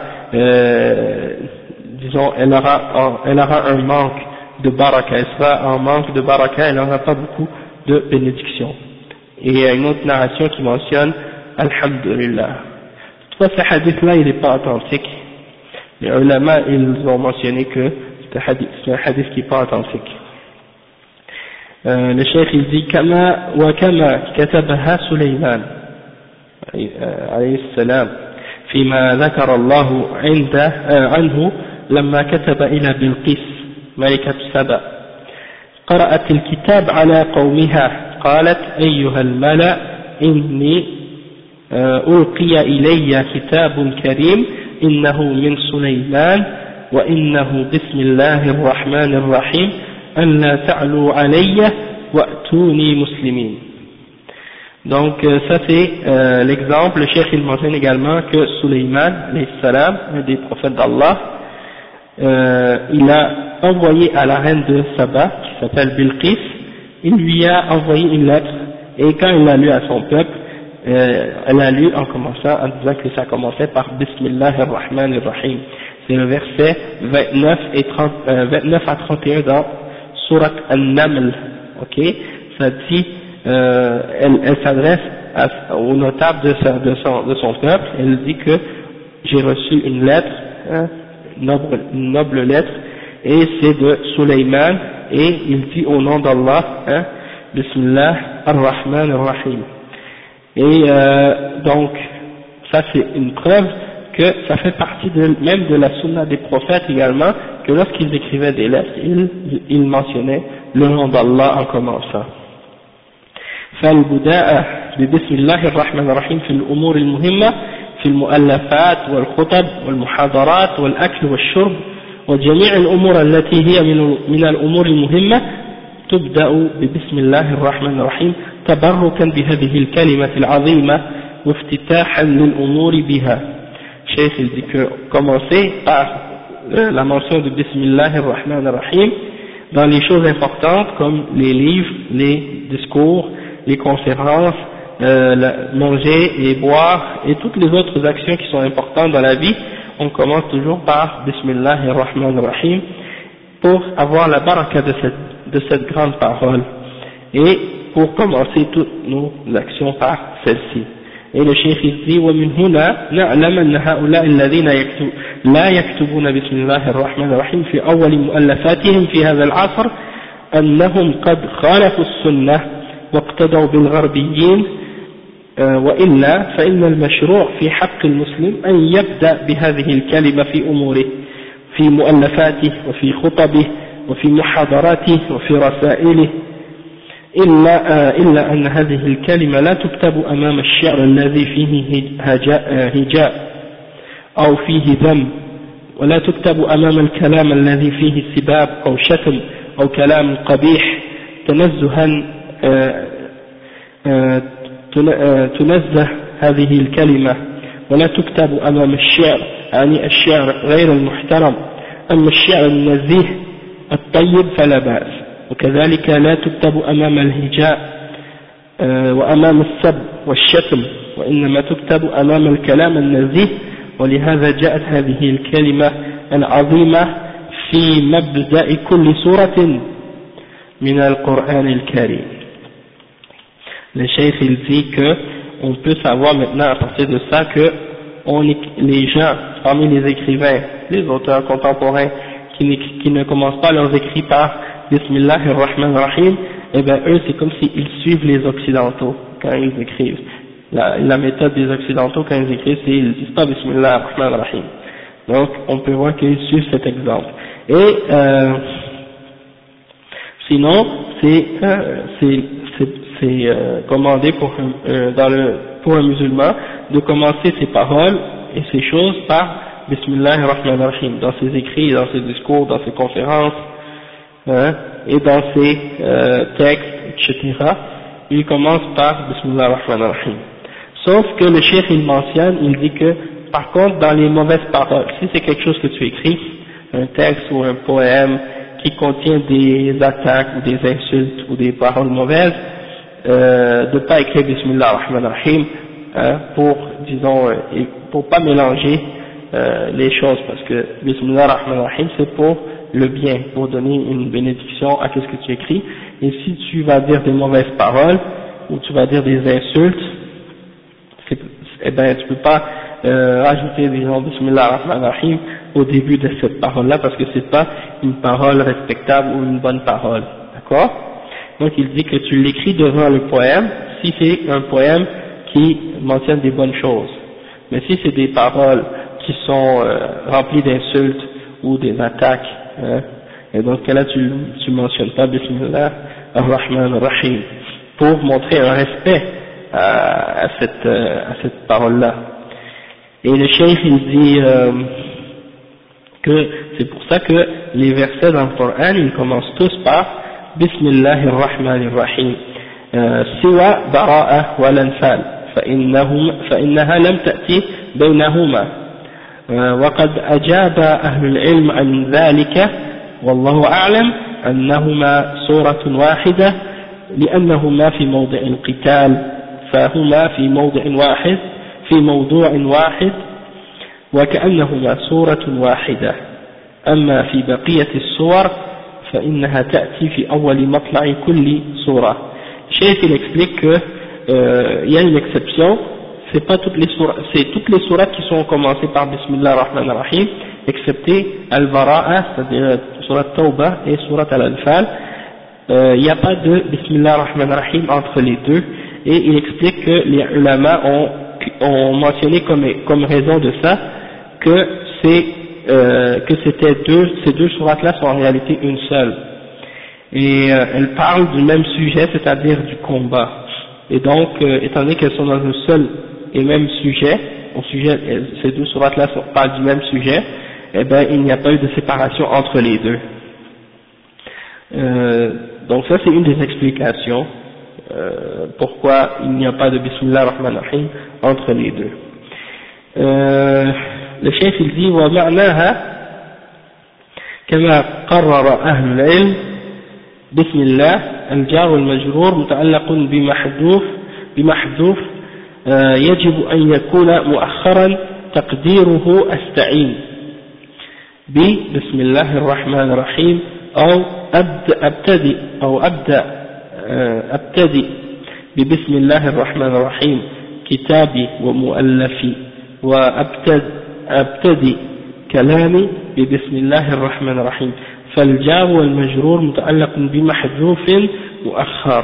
disons, elle aura un manque de baraka, elle sera en manque de baraka, elle n'aura pas beaucoup de bénédiction. Et il y a une autre narration qui mentionne Alhamdulillah. Toutefois ce hadith-là il n'est pas authentique. Les ulama ils ont mentionné que c'est un hadith qui n'est pas authentique. Le cheikh il dit وكما كتبها سليمان عليه السلام فيما ذكر الله عنه لما كتب إلى بلقيس ملكة سبأ قرأت الكتاب على قومها قالت أيها الملأ إني ألقي إلي كتاب كريم إنه من سليمان وإنه بسم الله الرحمن الرحيم أن لا تعلوا علي وأتوني مسلمين. Donc ça c'est l'exemple. Le cheikh il mentionne également que Sulayman alayhi salam, un des prophètes d'Allah, il a envoyé à la reine de Saba qui s'appelle Bilqis, il lui a envoyé une lettre Et quand il l'a lu à son peuple, elle a lu en commençant, en disant que ça commençait par Bismillah ar-Rahman ar-Rahim. C'est le verset 29 à 31 dans Surat An-Naml, ok? Ça dit, elle s'adresse au notable de son peuple, elle dit que j'ai reçu une lettre, une noble lettre, et c'est de Sulayman, et il dit au nom d'Allah, Bismillah ar-Rahman ar-Rahim. Et donc, ça c'est une preuve que ça fait partie même de la sunna des prophètes également, que lorsqu'ils écrivaient des lettres, ils mentionnaient le nom d'Allah en commençant. فالبداء ببسم الله الرحمن الرحيم في الأمور المهمة في المؤلفات والخطب والمحاضرات والأكل والشرب وجميع الأمور التي هي من الأمور المهمة تبدأ ببسم الله الرحمن الرحيم تبركا بهذه الكلمة العظيمة وافتتاحا للأمور بها. Cheikh il dit que commencer par la mention de Bismillah ar-Rahman ar-Rahim dans les choses importantes comme les livres, les discours, les conférences, manger et boire et toutes les autres actions qui sont importantes dans la vie, on commence toujours par Bismillah ar-Rahman ar-Rahim pour avoir la baraka de cette grande parole et pour commencer toutes nos actions par celle-ci. Et le cheikh dit ومن هنا نعلم أن هؤلاء الذين لا يكتبون بسم الله الرحمن الرحيم في أول مؤلفاتهم في هذا العصر أنهم قد خالفوا السنة واقتدوا بالغربيين وإلا فإن المشروع في حق المسلم أن يبدأ بهذه الكلمة في أموره في مؤلفاته وفي خطبه وفي محاضراته وفي رسائله إلا أن هذه الكلمة لا تكتب أمام الشعر الذي فيه هجاء أو فيه ذم ولا تكتب أمام الكلام الذي فيه سباب أو شتم أو كلام قبيح تنزها تنزه هذه الكلمة ولا تكتب أمام الشعر يعني الشعر غير المحترم أما الشعر النزيه الطيب فلا بأس وكذلك لا تكتب أمام الهجاء وأمام السب والشتم وإنما تكتب أمام الكلام النزيه ولهذا جاءت هذه الكلمة العظيمة في مبدأ كل سورة من القرآن الكريم. Le cheikh il dit que on peut savoir maintenant à partir de ça que les gens parmi les écrivains, les auteurs contemporains qui ne commencent pas leurs écrits par Bismillah ar-Rahman ar-Rahim, et bien eux c'est comme s'ils suivent les occidentaux quand ils écrivent. La méthode des occidentaux quand ils écrivent c'est ils disent pas Bismillah ar-Rahman ar-Rahim. Donc on peut voir qu'ils suivent cet exemple. Et sinon c'est commandé pour un musulman de commencer ses paroles et ses choses par Bismillah ar-Rahman ar-Rahim dans ses écrits, dans ses discours, dans ses conférences, et dans ses textes, etc. Il commence par Bismillah ar-Rahman ar-Rahim. Sauf que le cheikh il mentionne, il dit que par contre dans les mauvaises paroles, si c'est quelque chose que tu écris, un texte ou un poème qui contient des attaques ou des insultes ou des paroles mauvaises, de pas écrire Bismillah ar-Rahman ar-Rahim pour, disons, pour pas mélanger les choses, parce que Bismillah ar-Rahman ar-Rahim c'est pour le bien, pour donner une bénédiction à ce que tu écris, et si tu vas dire des mauvaises paroles ou tu vas dire des insultes, eh ben tu peux pas rajouter disons Bismillah ar-Rahman ar-Rahim au début de cette parole-là, parce que c'est pas une parole respectable ou une bonne parole, d'accord? Donc il dit que tu l'écris devant le poème si c'est un poème qui mentionne des bonnes choses, mais si c'est des paroles qui sont remplies d'insultes ou des attaques, et dans ce cas-là tu mentionnes pas Bismillah ar-Rahman ar-Rahim pour montrer un respect à cette parole-là. Et le cheikh il dit que c'est pour ça que les versets dans le Coran ils commencent tous par Bismillah ar-Rahman ar-Rahim سوى براءة والأنفال فإنها لم تأتي بينهما وقد أجاب أهل العلم عن ذلك والله أعلم أنهما سورة واحدة لأنهما في موضع القتال فهما في موضوع واحد وكأنهما سورة واحدة أما في بقية السور فإنها تأتي في أول مطلع كل سورة. Cheikh il explique que y a une exception, c'est pas toutes les sourates qui sont commencées par Bismillah ar-Rahman ar-Rahim, excepté Al-Bara'a, c'est-à-dire Surat Tawbah et Surat Al-Anfal. Il n'y a pas de Bismillah ar-Rahman ar-Rahim entre les deux, et il explique que les ulama ont mentionné comme raison de ça que ces deux sourates-là sont en réalité une seule. Et elles parlent du même sujet, c'est-à-dire du combat. Et donc, étant donné qu'elles sont dans un seul et même sujet, ces deux sourates-là parlent du même sujet, eh ben, il n'y a pas eu de séparation entre les deux. Donc ça, c'est une des explications pourquoi il n'y a pas de Bismillah ar-Rahman ar-Rahim entre les deux. Le chef il dit ومعناها كما قرر أهل العلم بسم الله الجار والمجرور متعلق بمحذوف يجب أن يكون مؤخرا تقديره أستعين بسم الله الرحمن الرحيم أو أبتدئ ببسم الله الرحمن الرحيم كتابي ومؤلفي وأبتدئ كلامي ببسم الله الرحمن الرحيم فالجار والمجرور متعلق بمحذوف مؤخر.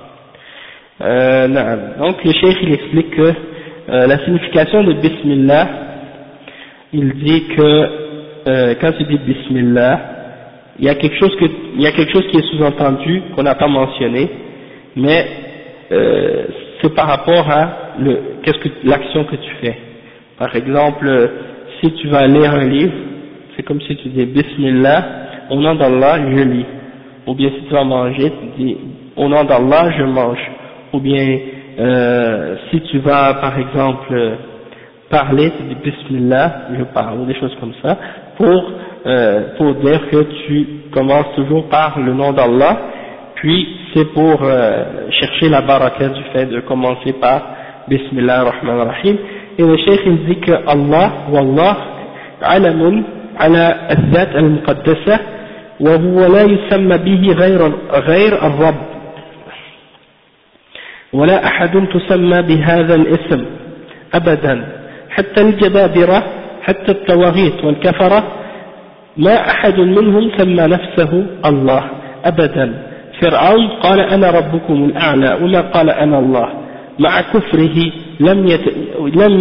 نعم. Donc le cheikh il explique que la signification de Bismillah, il dit que quand il dit Bismillah, il y a quelque chose qui est sous-entendu qu'on n'a pas mentionné, mais c'est par rapport à l'action que tu fais. Par exemple, si tu vas lire un livre, c'est comme si tu dis Bismillah, au nom d'Allah je lis. Ou bien si tu vas manger, tu dis au nom d'Allah je mange. Ou bien si tu vas par exemple parler, tu dis Bismillah je parle, ou des choses comme ça, pour dire que tu commences toujours par le nom d'Allah, puis c'est pour chercher la baraka du fait de commencer par Bismillah ar-Rahman ar-Rahim. Et le cheikh il dit que Allah, Wallah, alamun ala al-Dhat al-Muqaddasa, wa huwa la yusamma bihi ghayr al-Rabb. ولا أحد تسمى بهذا الاسم أبدا حتى الجبابرة حتى الطواغيت والكفرة ما أحد منهم سمى نفسه الله أبدا. فرعون قال أنا ربكم الأعلى وما قال أنا الله مع كفره لم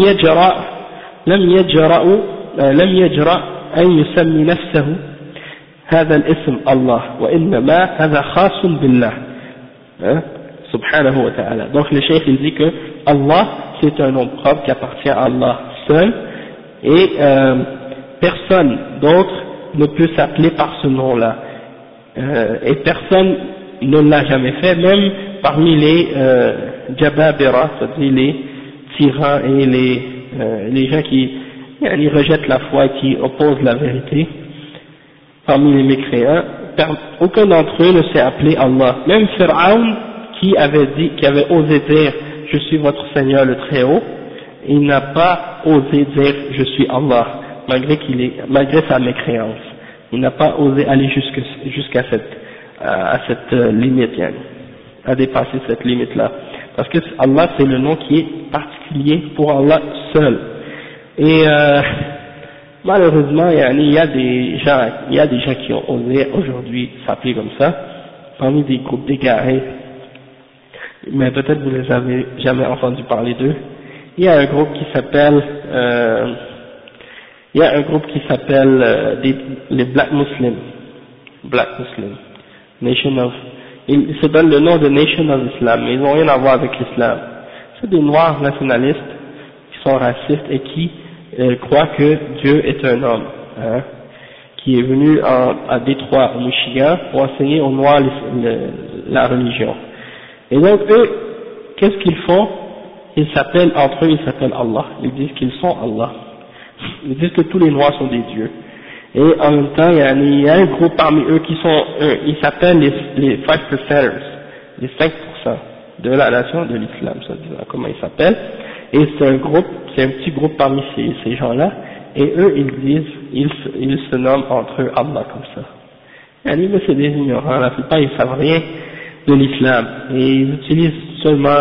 يجرأ أن يسمي نفسه هذا الاسم الله وإنما هذا خاص بالله subhanahu wa ta'ala. Donc le cheikh il dit que Allah c'est un nom propre qui appartient à Allah seul et personne d'autre ne peut s'appeler par ce nom-là et personne ne l'a jamais fait, même parmi les Jababira, c'est-à-dire les tyrans et les gens qui rejettent la foi et qui opposent la vérité, parmi les mécréants, aucun d'entre eux ne s'est appelé Allah. Même Pharaon qui avait osé dire je suis votre Seigneur le Très-Haut, il n'a pas osé dire je suis Allah, malgré sa mécréance. Il n'a pas osé aller jusqu'à cette limite, à dépasser cette limite-là. Parce que Allah c'est le nom qui est particulier pour Allah seul. Et malheureusement, il y a des gens qui ont osé aujourd'hui s'appeler comme ça, parmi des groupes d'égarés. Mais peut-être vous les avez jamais entendu parler d'eux. Il y a un groupe qui s'appelle les Black Muslims, ils se donnent le nom de Nation of Islam, mais ils n'ont rien à voir avec l'islam. C'est des noirs nationalistes qui sont racistes et qui croient que Dieu est un homme, qui est venu à Détroit, au Michigan, pour enseigner aux noirs la religion. Et donc eux, qu'est-ce qu'ils font? Ils s'appellent Allah. Ils disent qu'ils sont Allah. Ils disent que tous les noirs sont des dieux. Et en même temps, il y a un groupe parmi eux ils s'appellent les 5%ers. les 5% de la nation de l'islam, soi-disant, comment ils s'appellent, et c'est un groupe, c'est un petit groupe parmi ces gens-là, et eux ils disent, ils se nomment entre eux Allah comme ça. Et mais c'est des ignorants, la plupart ils savent rien de l'islam, et ils utilisent seulement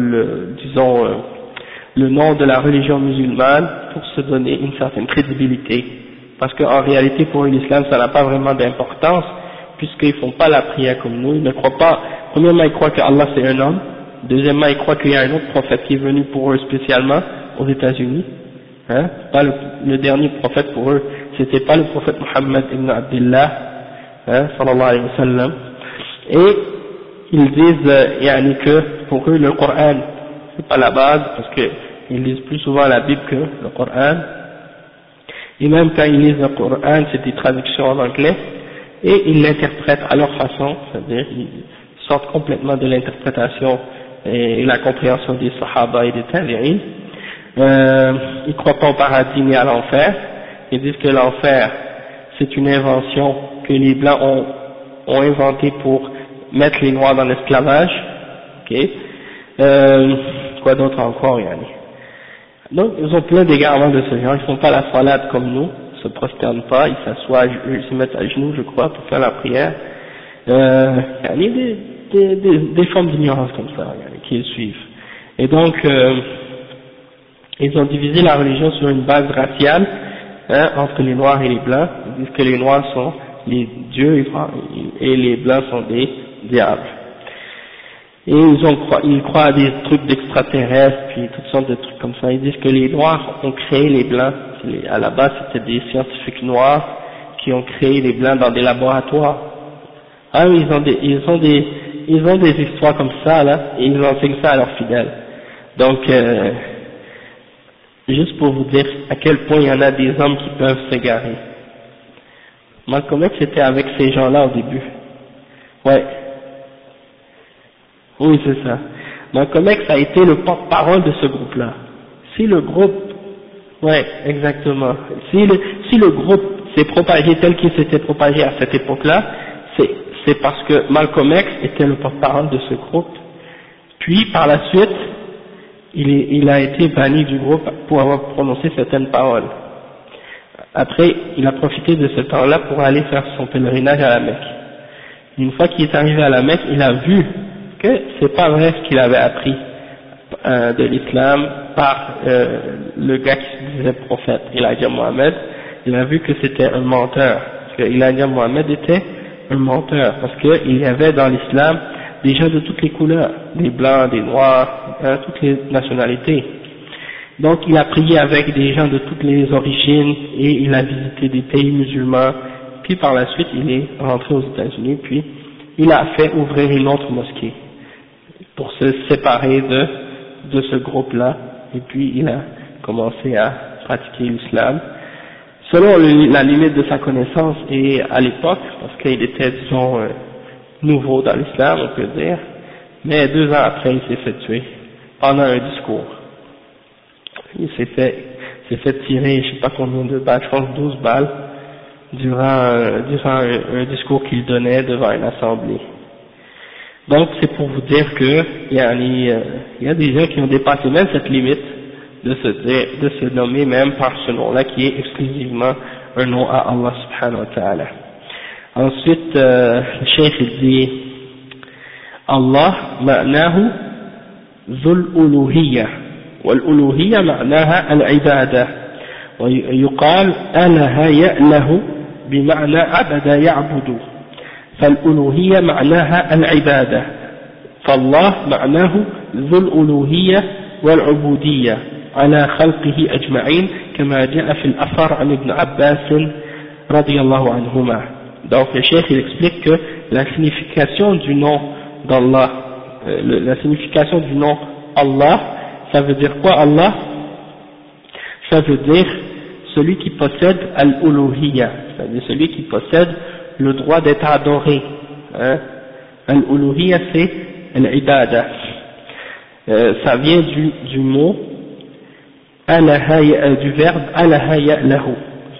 le nom de la religion musulmane pour se donner une certaine crédibilité, parce qu'en réalité pour eux l'islam ça n'a pas vraiment d'importance, puisqu'ils font pas la prière comme nous, ils ne croient pas, premièrement ils croient que Allah c'est un homme, deuxièmement ils croient qu'il y a un autre prophète qui est venu pour eux spécialement aux États-Unis, hein, pas le dernier prophète pour eux, c'était pas le prophète Muhammad ibn Abdullah, hein, sallallahu alayhi wa sallam, et ils disent que pour eux le Coran c'est pas la base, parce qu'ils lisent plus souvent la Bible que le Coran, et même quand ils lisent le Coran c'est des traductions en anglais, et ils l'interprètent à leur façon, c'est-à-dire ils sortent complètement de l'interprétation et la compréhension des Sahaba et des Tabi'in. Ils croient pas au paradis ni à l'enfer, ils disent que l'enfer c'est une invention que les Blancs ont inventée pour mettre les Noirs dans l'esclavage, ok. Quoi d'autre encore, yani. Donc ils ont plein d'égarements de ce genre, ils font pas la salade comme nous, ils se prosternent pas, ils s'assoient, ils se mettent à genoux je crois pour faire la prière, il y a des formes d'ignorance comme ça qui les suivent. Et donc ils ont divisé la religion sur une base raciale, hein, entre les noirs et les blancs. Ils disent que les noirs sont les dieux et les blancs sont des diables. Et ils croient à des trucs d'extraterrestres, puis toutes sortes de trucs comme ça. Ils disent que les noirs ont créé les blancs. À la base, c'était des scientifiques noirs qui ont créé les blancs dans des laboratoires. Ah oui, ils ont des histoires comme ça, là, et ils enseignent ça à leurs fidèles. Donc, juste pour vous dire à quel point il y en a des hommes qui peuvent s'égarer. Malcolm X était avec ces gens-là au début. Ouais. Oui, c'est ça. Malcolm X a été le porte-parole de ce groupe-là. Si le groupe, ouais, exactement. Si le groupe s'est propagé tel qu'il s'était propagé à cette époque-là, c'est parce que Malcolm X était le porte-parole de ce groupe. Puis, par la suite, il a été banni du groupe pour avoir prononcé certaines paroles. Après, il a profité de ce temps-là pour aller faire son pèlerinage à la Mecque. Une fois qu'il est arrivé à la Mecque, il a vu que c'est pas vrai ce qu'il avait appris de l'islam par le gars qui se disait prophète, Elijah Muhammad. Il a vu que c'était un menteur, que Elijah Muhammad était un menteur, parce qu'il y avait dans l'islam des gens de toutes les couleurs, des blancs, des noirs, toutes les nationalités. Donc il a prié avec des gens de toutes les origines et il a visité des pays musulmans, puis par la suite il est rentré aux États-Unis, puis il a fait ouvrir une autre mosquée pour se séparer de ce groupe-là, et puis il a commencé à pratiquer l'islam selon la limite de sa connaissance et à l'époque, parce qu'il était, disons, nouveau dans l'islam, on peut dire, mais 2 ans après il s'est fait tuer pendant un discours. Il s'est fait tirer je sais pas combien de balles, je pense 12 balles, durant un discours qu'il donnait devant une assemblée. Donc c'est pour vous dire que il y a des gens qui ont dépassé même cette limite de se nommer même par ce nom-là qui est exclusivement un nom à Allah subhanahu wa ta'ala. Ensuite, le cheikh dit Allah ma'nahu dhul uluhiyya wal uluhiyya ma'naha al-ibada wa yuqal alaha ya'lahu bima'na abada ya'budu فالألوهية معناها العبادة فالله معناه ذو الألوهية والعبودية على خلقه أجمعين كما جاء في الأثر عن ابن عباس رضي الله عنهما. Donc le cheikh il explique que la signification du nom d'Allah, la signification du nom Allah, ça veut dire quoi Allah? Ça veut dire celui qui possède al-uluhiyya, c'est-à-dire celui qui possède le droit d'être adoré. Hein? Al-uluhiyya c'est al-ibada. Ça vient du mot du verbe alaha ya'lahu,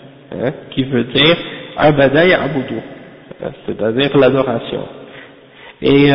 qui veut dire abada ya'budu, c'est-à-dire l'adoration. Et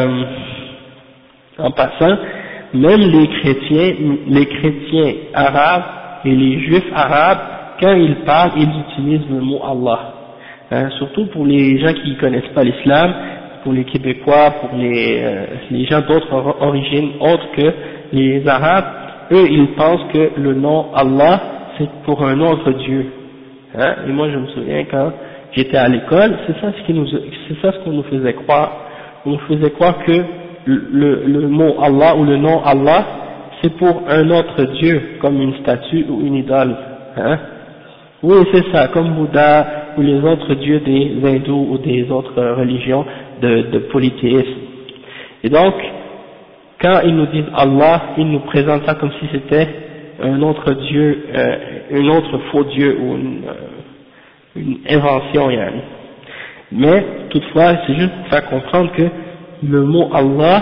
en passant, même les chrétiens arabes et les juifs arabes, quand ils parlent, ils utilisent le mot Allah. Surtout pour les gens qui ne connaissent pas l'islam, pour les Québécois, pour les gens d'autres origines autres que les Arabes, eux ils pensent que le nom Allah c'est pour un autre Dieu. Et moi je me souviens quand j'étais à l'école, c'est ça ce qu'on nous faisait croire. On nous faisait croire que le mot Allah ou le nom Allah c'est pour un autre Dieu, comme une statue ou une idole. Oui, c'est ça, comme Bouddha ou les autres dieux des hindous ou des autres religions de polythéisme. Et donc, quand ils nous disent Allah, ils nous présentent ça comme si c'était un autre dieu, un autre faux dieu ou une invention, yani. Mais, toutefois, c'est juste pour faire comprendre que le mot Allah,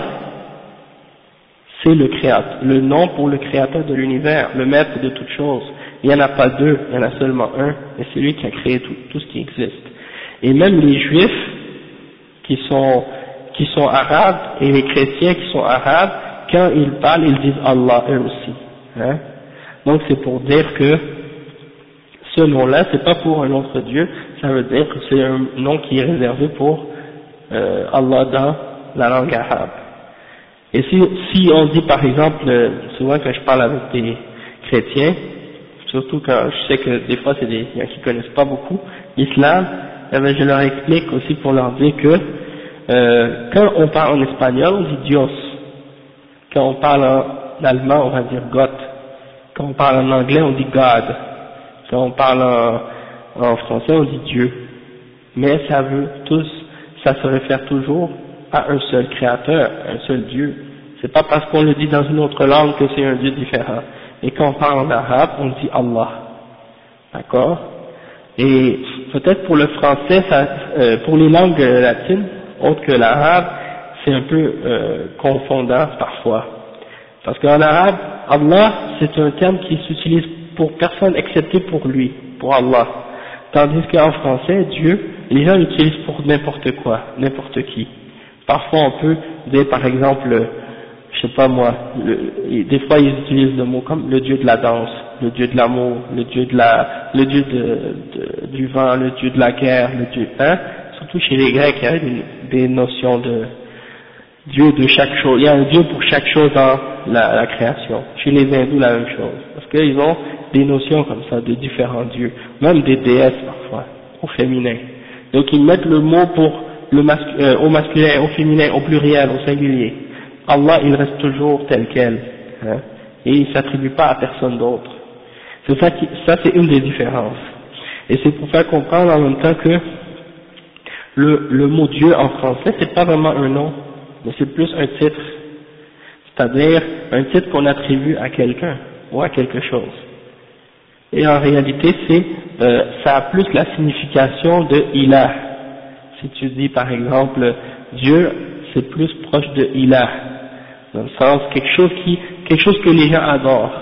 c'est le créateur, le nom pour le créateur de l'univers, le maître de toutes choses. Il n'y en a pas deux, il y en a seulement un, et c'est lui qui a créé tout ce qui existe. Et même les juifs qui sont arabes et les chrétiens qui sont arabes, quand ils parlent, ils disent Allah eux aussi. Donc c'est pour dire que ce nom-là, c'est pas pour un autre Dieu, ça veut dire que c'est un nom qui est réservé pour Allah dans la langue arabe. Et si on dit par exemple, souvent quand je parle avec des chrétiens, surtout quand je sais que des fois c'est des gens qui connaissent pas beaucoup l'islam, je leur explique aussi pour leur dire que quand on parle en espagnol on dit Dios, quand on parle en allemand on va dire Gott, quand on parle en anglais on dit God, quand on parle en français on dit Dieu, mais ça se réfère toujours à un seul créateur, un seul Dieu. C'est pas parce qu'on le dit dans une autre langue que c'est un Dieu différent. Et quand on parle en arabe, on dit Allah. D'accord? Et peut-être pour le français, pour les langues latines, autres que l'arabe, c'est un peu confondant parfois. Parce qu'en arabe, Allah, c'est un terme qui s'utilise pour personne excepté pour lui, pour Allah. Tandis qu'en français, Dieu, les gens l'utilisent pour n'importe quoi, n'importe qui. Parfois on peut dire par exemple, je sais pas moi, des fois ils utilisent le mot comme le dieu de la danse, le dieu de l'amour, le dieu du vent, le dieu de la guerre, le dieu, surtout chez les Grecs il y a des notions de dieu de chaque chose, il y a un dieu pour chaque chose dans la création. Chez les hindous la même chose, parce qu'ils ont des notions comme ça de différents dieux, même des déesses parfois, au féminin. Donc ils mettent le mot pour au masculin, au féminin, au pluriel, au singulier. Allah, il reste toujours tel quel, et il ne s'attribue pas à personne d'autre. C'est ça c'est une des différences. Et c'est pour faire comprendre en même temps que le mot Dieu en français, c'est pas vraiment un nom, mais c'est plus un titre. C'est-à-dire un titre qu'on attribue à quelqu'un, ou à quelque chose. Et en réalité, ça a plus la signification de ilah. Si tu dis par exemple Dieu, c'est plus proche de ilah, dans le sens quelque chose que les gens adorent.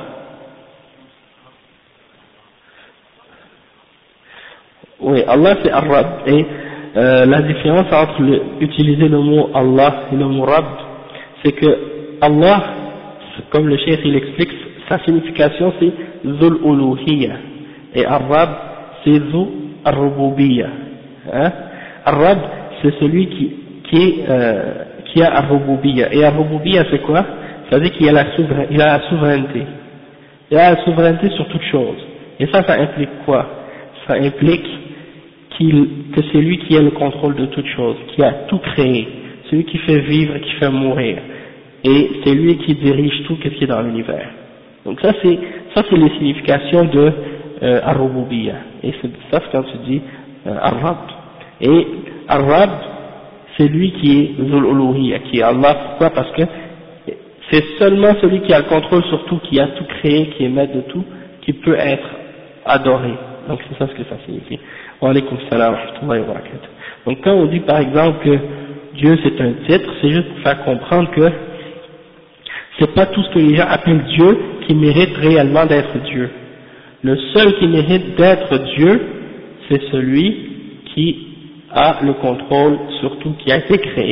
Oui, Allah c'est Ar-Rabb, et la différence entre utiliser le mot Allah et le mot Rabb, c'est que Allah, comme le cheikh il explique, sa signification c'est Zul Uluhiyya, et Ar-Rabb c'est Zul Ar-Rububiyya. Ar-Rabb c'est celui qui a Ar-Rububiyya, et Ar-Rububiyya c'est quoi? Ça veut dire qu'il a la souveraineté. Il a la souveraineté sur toute chose. Et ça implique quoi? Ça implique que c'est lui qui a le contrôle de toute chose, qui a tout créé, celui qui fait vivre et qui fait mourir, et c'est lui qui dirige tout ce qui est dans l'univers. Donc ça c'est les significations de Ar-Rububiyya, et ça c'est quand tu dis Ar-Rabb. Et Ar-Rabb, c'est lui qui est Zul Uluhiyya, qui est Allah. Pourquoi? Parce que c'est seulement celui qui a le contrôle sur tout, qui a tout créé, qui est maître de tout, qui peut être adoré. Donc c'est ça ce que ça signifie. Wa alaykum salam wa rahmatullahi wa barakatuh. Donc quand on dit par exemple que Dieu c'est un titre, c'est juste pour faire comprendre que c'est pas tout ce que les gens appellent Dieu qui mérite réellement d'être Dieu. Le seul qui mérite d'être Dieu, c'est celui qui a le contrôle sur tout, qui a été créé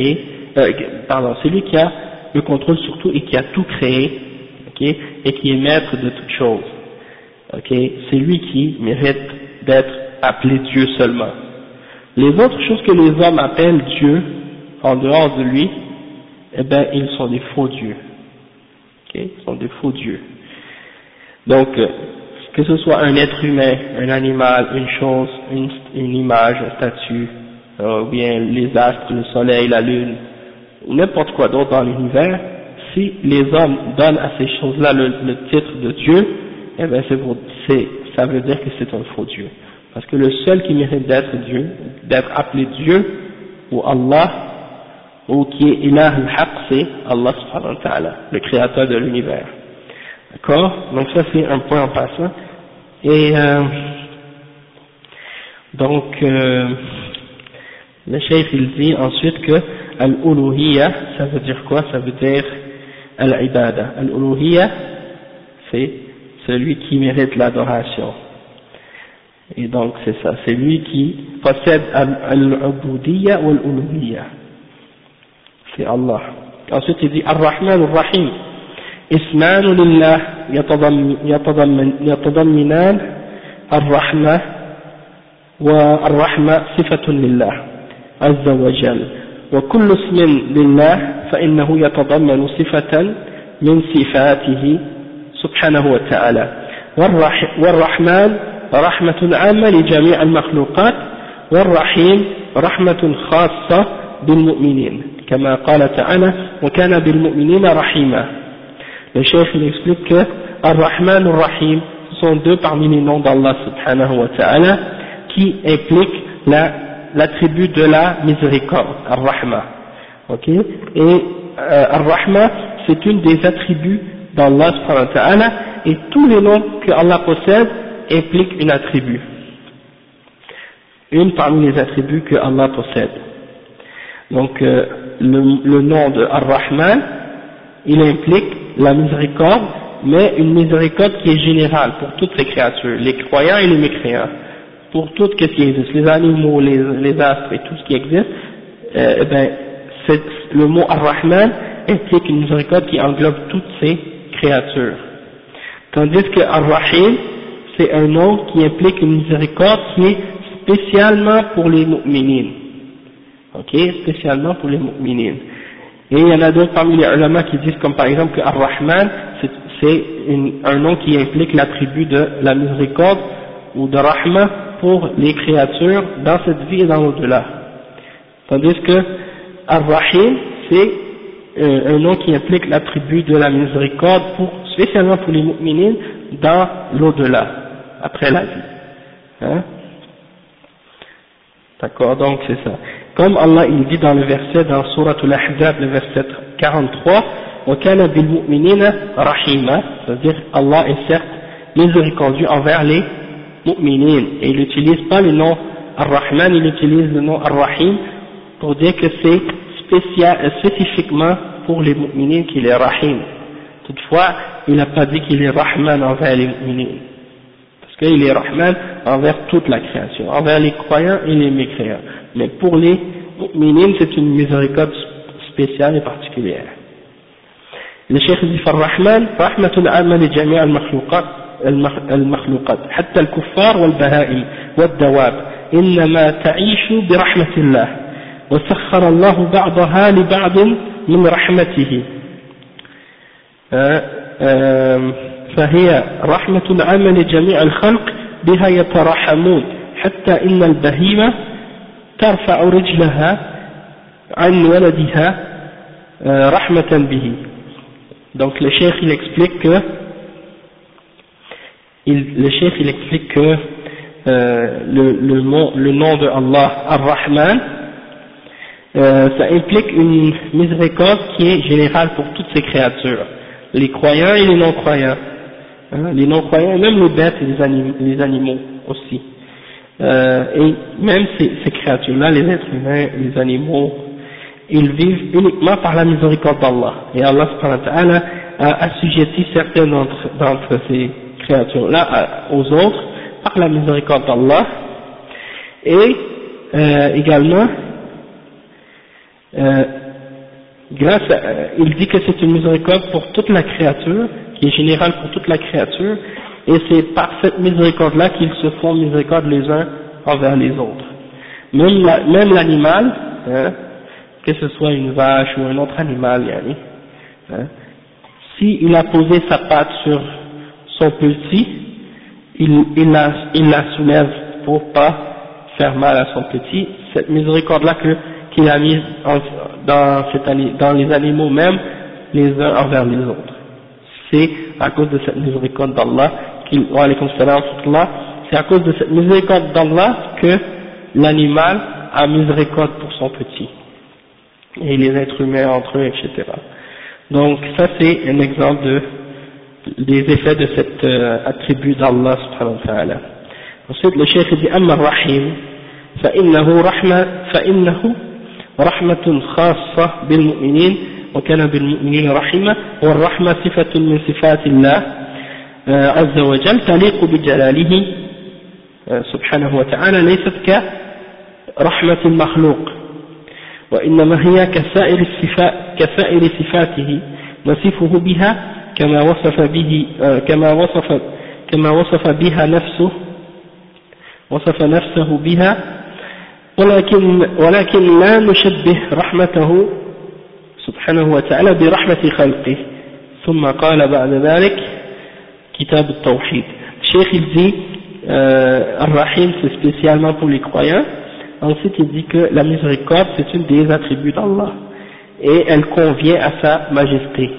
c'est lui qui a le contrôle sur tout et qui a tout créé, ok, et qui est maître de toutes choses, ok, c'est lui qui mérite d'être appelé Dieu seulement. Les autres choses que les hommes appellent Dieu, en dehors de lui, eh ben, ils sont des faux dieux, ok, ils sont des faux dieux. Donc, que ce soit un être humain, un animal, une chose, une image, un statut, ou bien les astres, le soleil, la lune, ou n'importe quoi d'autre dans l'univers, si les hommes donnent à ces choses-là le titre de Dieu, eh bien ça veut dire que c'est un faux Dieu. Parce que le seul qui mérite d'être Dieu, d'être appelé Dieu, ou Allah, ou qui est Ilah al-Haq, c'est Allah subhanahu wa ta'ala, le créateur de l'univers. D'accord? Donc ça c'est un point en passant. Et donc le cheikh il dit ensuite que al-uluhiyya, ça veut dire quoi? Ça veut dire al-ibada. Al-uluhiyya, c'est celui qui mérite l'adoration. Et donc c'est ça, c'est lui qui possède al-ubudiyya ou al-uluhiyya. C'est Allah. Ensuite il dit ar-Rahman ar-Rahim. اسمان لله يتضمنان الرحمة، والرحمة صفة لله عز وجل، وكل اسم لله فإنه يتضمن صفة من صفاته سبحانه وتعالى. والرحمن رحمة عامة لجميع المخلوقات، والرحيم رحمة خاصة بالمؤمنين كما قال تعالى وكان بالمؤمنين رحيما. Le chef il explique que Ar-Rahman Ar-Rahim sont deux parmi les noms d'Allah subhanahu wa ta'ala qui impliquent l'attribut de la miséricorde, Ar-Rahma. Ok? Et Ar-Rahma c'est une des attributs d'Allah subhanahu wa ta'ala et tous les noms que Allah possède impliquent une attribut. Une parmi les attributs que Allah possède. Donc le nom de Ar-Rahman il implique la miséricorde, mais une miséricorde qui est générale pour toutes les créatures, les croyants et les mécréants, pour tout ce qui existe, les animaux, les astres et tout ce qui existe, le mot Ar-Rahman implique une miséricorde qui englobe toutes ces créatures. Tandis que Ar-Rahim, c'est un nom qui implique une miséricorde qui est spécialement pour les mu'minines. Ok, spécialement pour les mu'minines. Et il y en a d'autres parmi les ulama qui disent comme par exemple que Ar-Rahman c'est un nom qui implique l'attribut de la miséricorde ou de Rahma pour les créatures dans cette vie et dans l'au-delà. Tandis que Ar-Rahim c'est un nom qui implique l'attribut de la miséricorde spécialement pour les mu'minines dans l'au-delà, après la vie. Hein? D'accord, donc c'est ça. Comme Allah il dit dans le verset, dans Surat Al-Ahzab, le verset 43, وَكَانَ بِالْمُؤْمِنِينَ رَحِيمًا, c'est-à-dire Allah est certes miséricordieux envers les mu'minines, et il n'utilise pas le nom Ar-Rahman, il utilise le nom Ar-Rahim pour dire que c'est spécifiquement pour les mu'minines qu'il est Rahim. Toutefois, il n'a pas dit qu'il est Rahman envers les mu'minines, parce qu'il est Rahman envers toute la création, envers les croyants et les mécréants. Mais pour les mu'minines, c'est une miséricorde spéciale et particulière. Le cheikh dit فالرحمن رحمة عامة لجميع المخلوقات حتى الكفار والبهائم والدواب إنما تعيش برحمة الله وسخر الله بعضها لبعض من رحمته فهي رحمة عامة لجميع الخلق بها يترحمون حتى إن البهيمة ترفع رجلها عن ولدها رحمة به. Donc le cheikh il explique que le nom de Allah Ar-Rahman ça implique une miséricorde qui est générale pour toutes ces créatures, les croyants et les non-croyants, hein, les non-croyants et même les bêtes et les animaux aussi. Et même ces créatures-là, les êtres humains, les animaux, ils vivent uniquement par la miséricorde d'Allah. Et Allah subhanahu wa ta'ala a assujetti certaines d'entre ces créatures-là aux autres par la miséricorde d'Allah. Et également, il dit que c'est une miséricorde pour toute la créature, qui est générale pour toute la créature, et c'est par cette miséricorde-là qu'ils se font miséricorde les uns envers les autres. Même l'animal, hein, que ce soit une vache ou un autre animal, yani, hein, s'il a posé sa patte sur son petit, il la soulève pour pas faire mal à son petit. Cette miséricorde-là qu'il a mise dans les animaux même, les uns envers les autres. C'est à cause de cette miséricorde d'Allah, c'est à cause de cette miséricorde d'Allah que l'animal a miséricorde pour son petit. Et les êtres humains entre eux, etc. Donc ça c'est un exemple des effets de cet attribut d'Allah subhanahu wa ta'ala. Ensuite le cheikh dit Amma Rahim فإنه رحمة خاصة بالمؤمنين وكان بالمؤمنين رحيما والرحمة صفة من صفات الله عز وجل تليق بجلاله سبحانه وتعالى ليست كرحمة المخلوق وإنما هي كسائر صفاته نصفه بها كما وصف بها نفسه وصف نفسه بها ولكن لا نشبه رحمته سبحانه وتعالى برحمة خلقه ثم قال بعد ذلك كتاب التوحيد. الشيخ il dit Ar-Rahim c'est spécialement pour les croyants. Ensuite il dit que la miséricorde c'est une des attributs d'Allah et elle convient à sa majesté.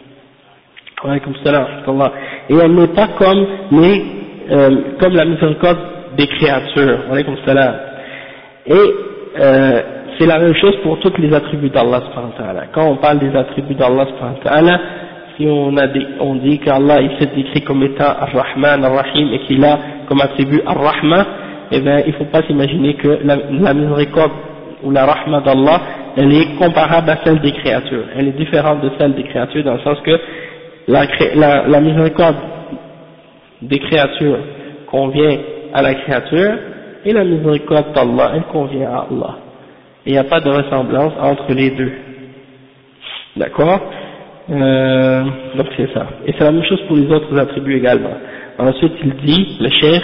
Et elle n'est pas comme la miséricorde des créatures. Et c'est la même chose pour tous les attributs d'Allah subhanahu wa ta'ala. Quand on parle des attributs d'Allah subhanahu wa ta'ala, si on dit qu'Allah il s'est décrit comme étant Ar-Rahman, Ar-Rahim et qu'il a comme attribut Ar-Rahma, eh bien il ne faut pas s'imaginer que la miséricorde ou la Rahma d'Allah elle est comparable à celle des créatures. Elle est différente de celle des créatures dans le sens que la miséricorde des créatures convient à la créature et la miséricorde d'Allah elle convient à Allah. Il n'y a pas de ressemblance entre les deux. D'accord? Donc c'est ça. Et c'est la même chose pour les autres attributs également. Ensuite il dit, le cheikh,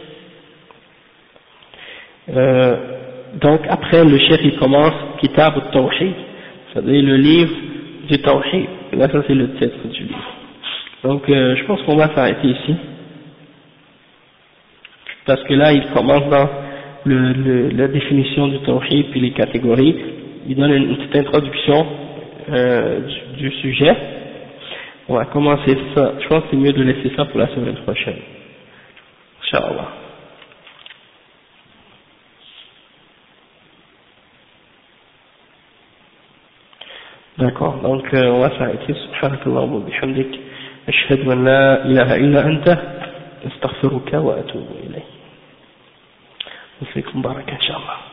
donc après le cheikh il commence Kitab al-Tawhid, c'est-à-dire le livre du Tawhid. Là ça c'est le titre du livre. Donc je pense qu'on va s'arrêter ici. Parce que là il commence dans la définition du Tawhid puis les catégories. Il donne une petite introduction du sujet. On va commencer ça. Je pense que c'est mieux de laisser ça pour la semaine prochaine. Inch'Allah. D'accord, donc on va s'arrêter. Subhanakallahu wa bihamdik. Ashhadu an la ilaha illa anta. Astaghfiruka wa atubu ilayk. Wa fiikum baraka inshallah.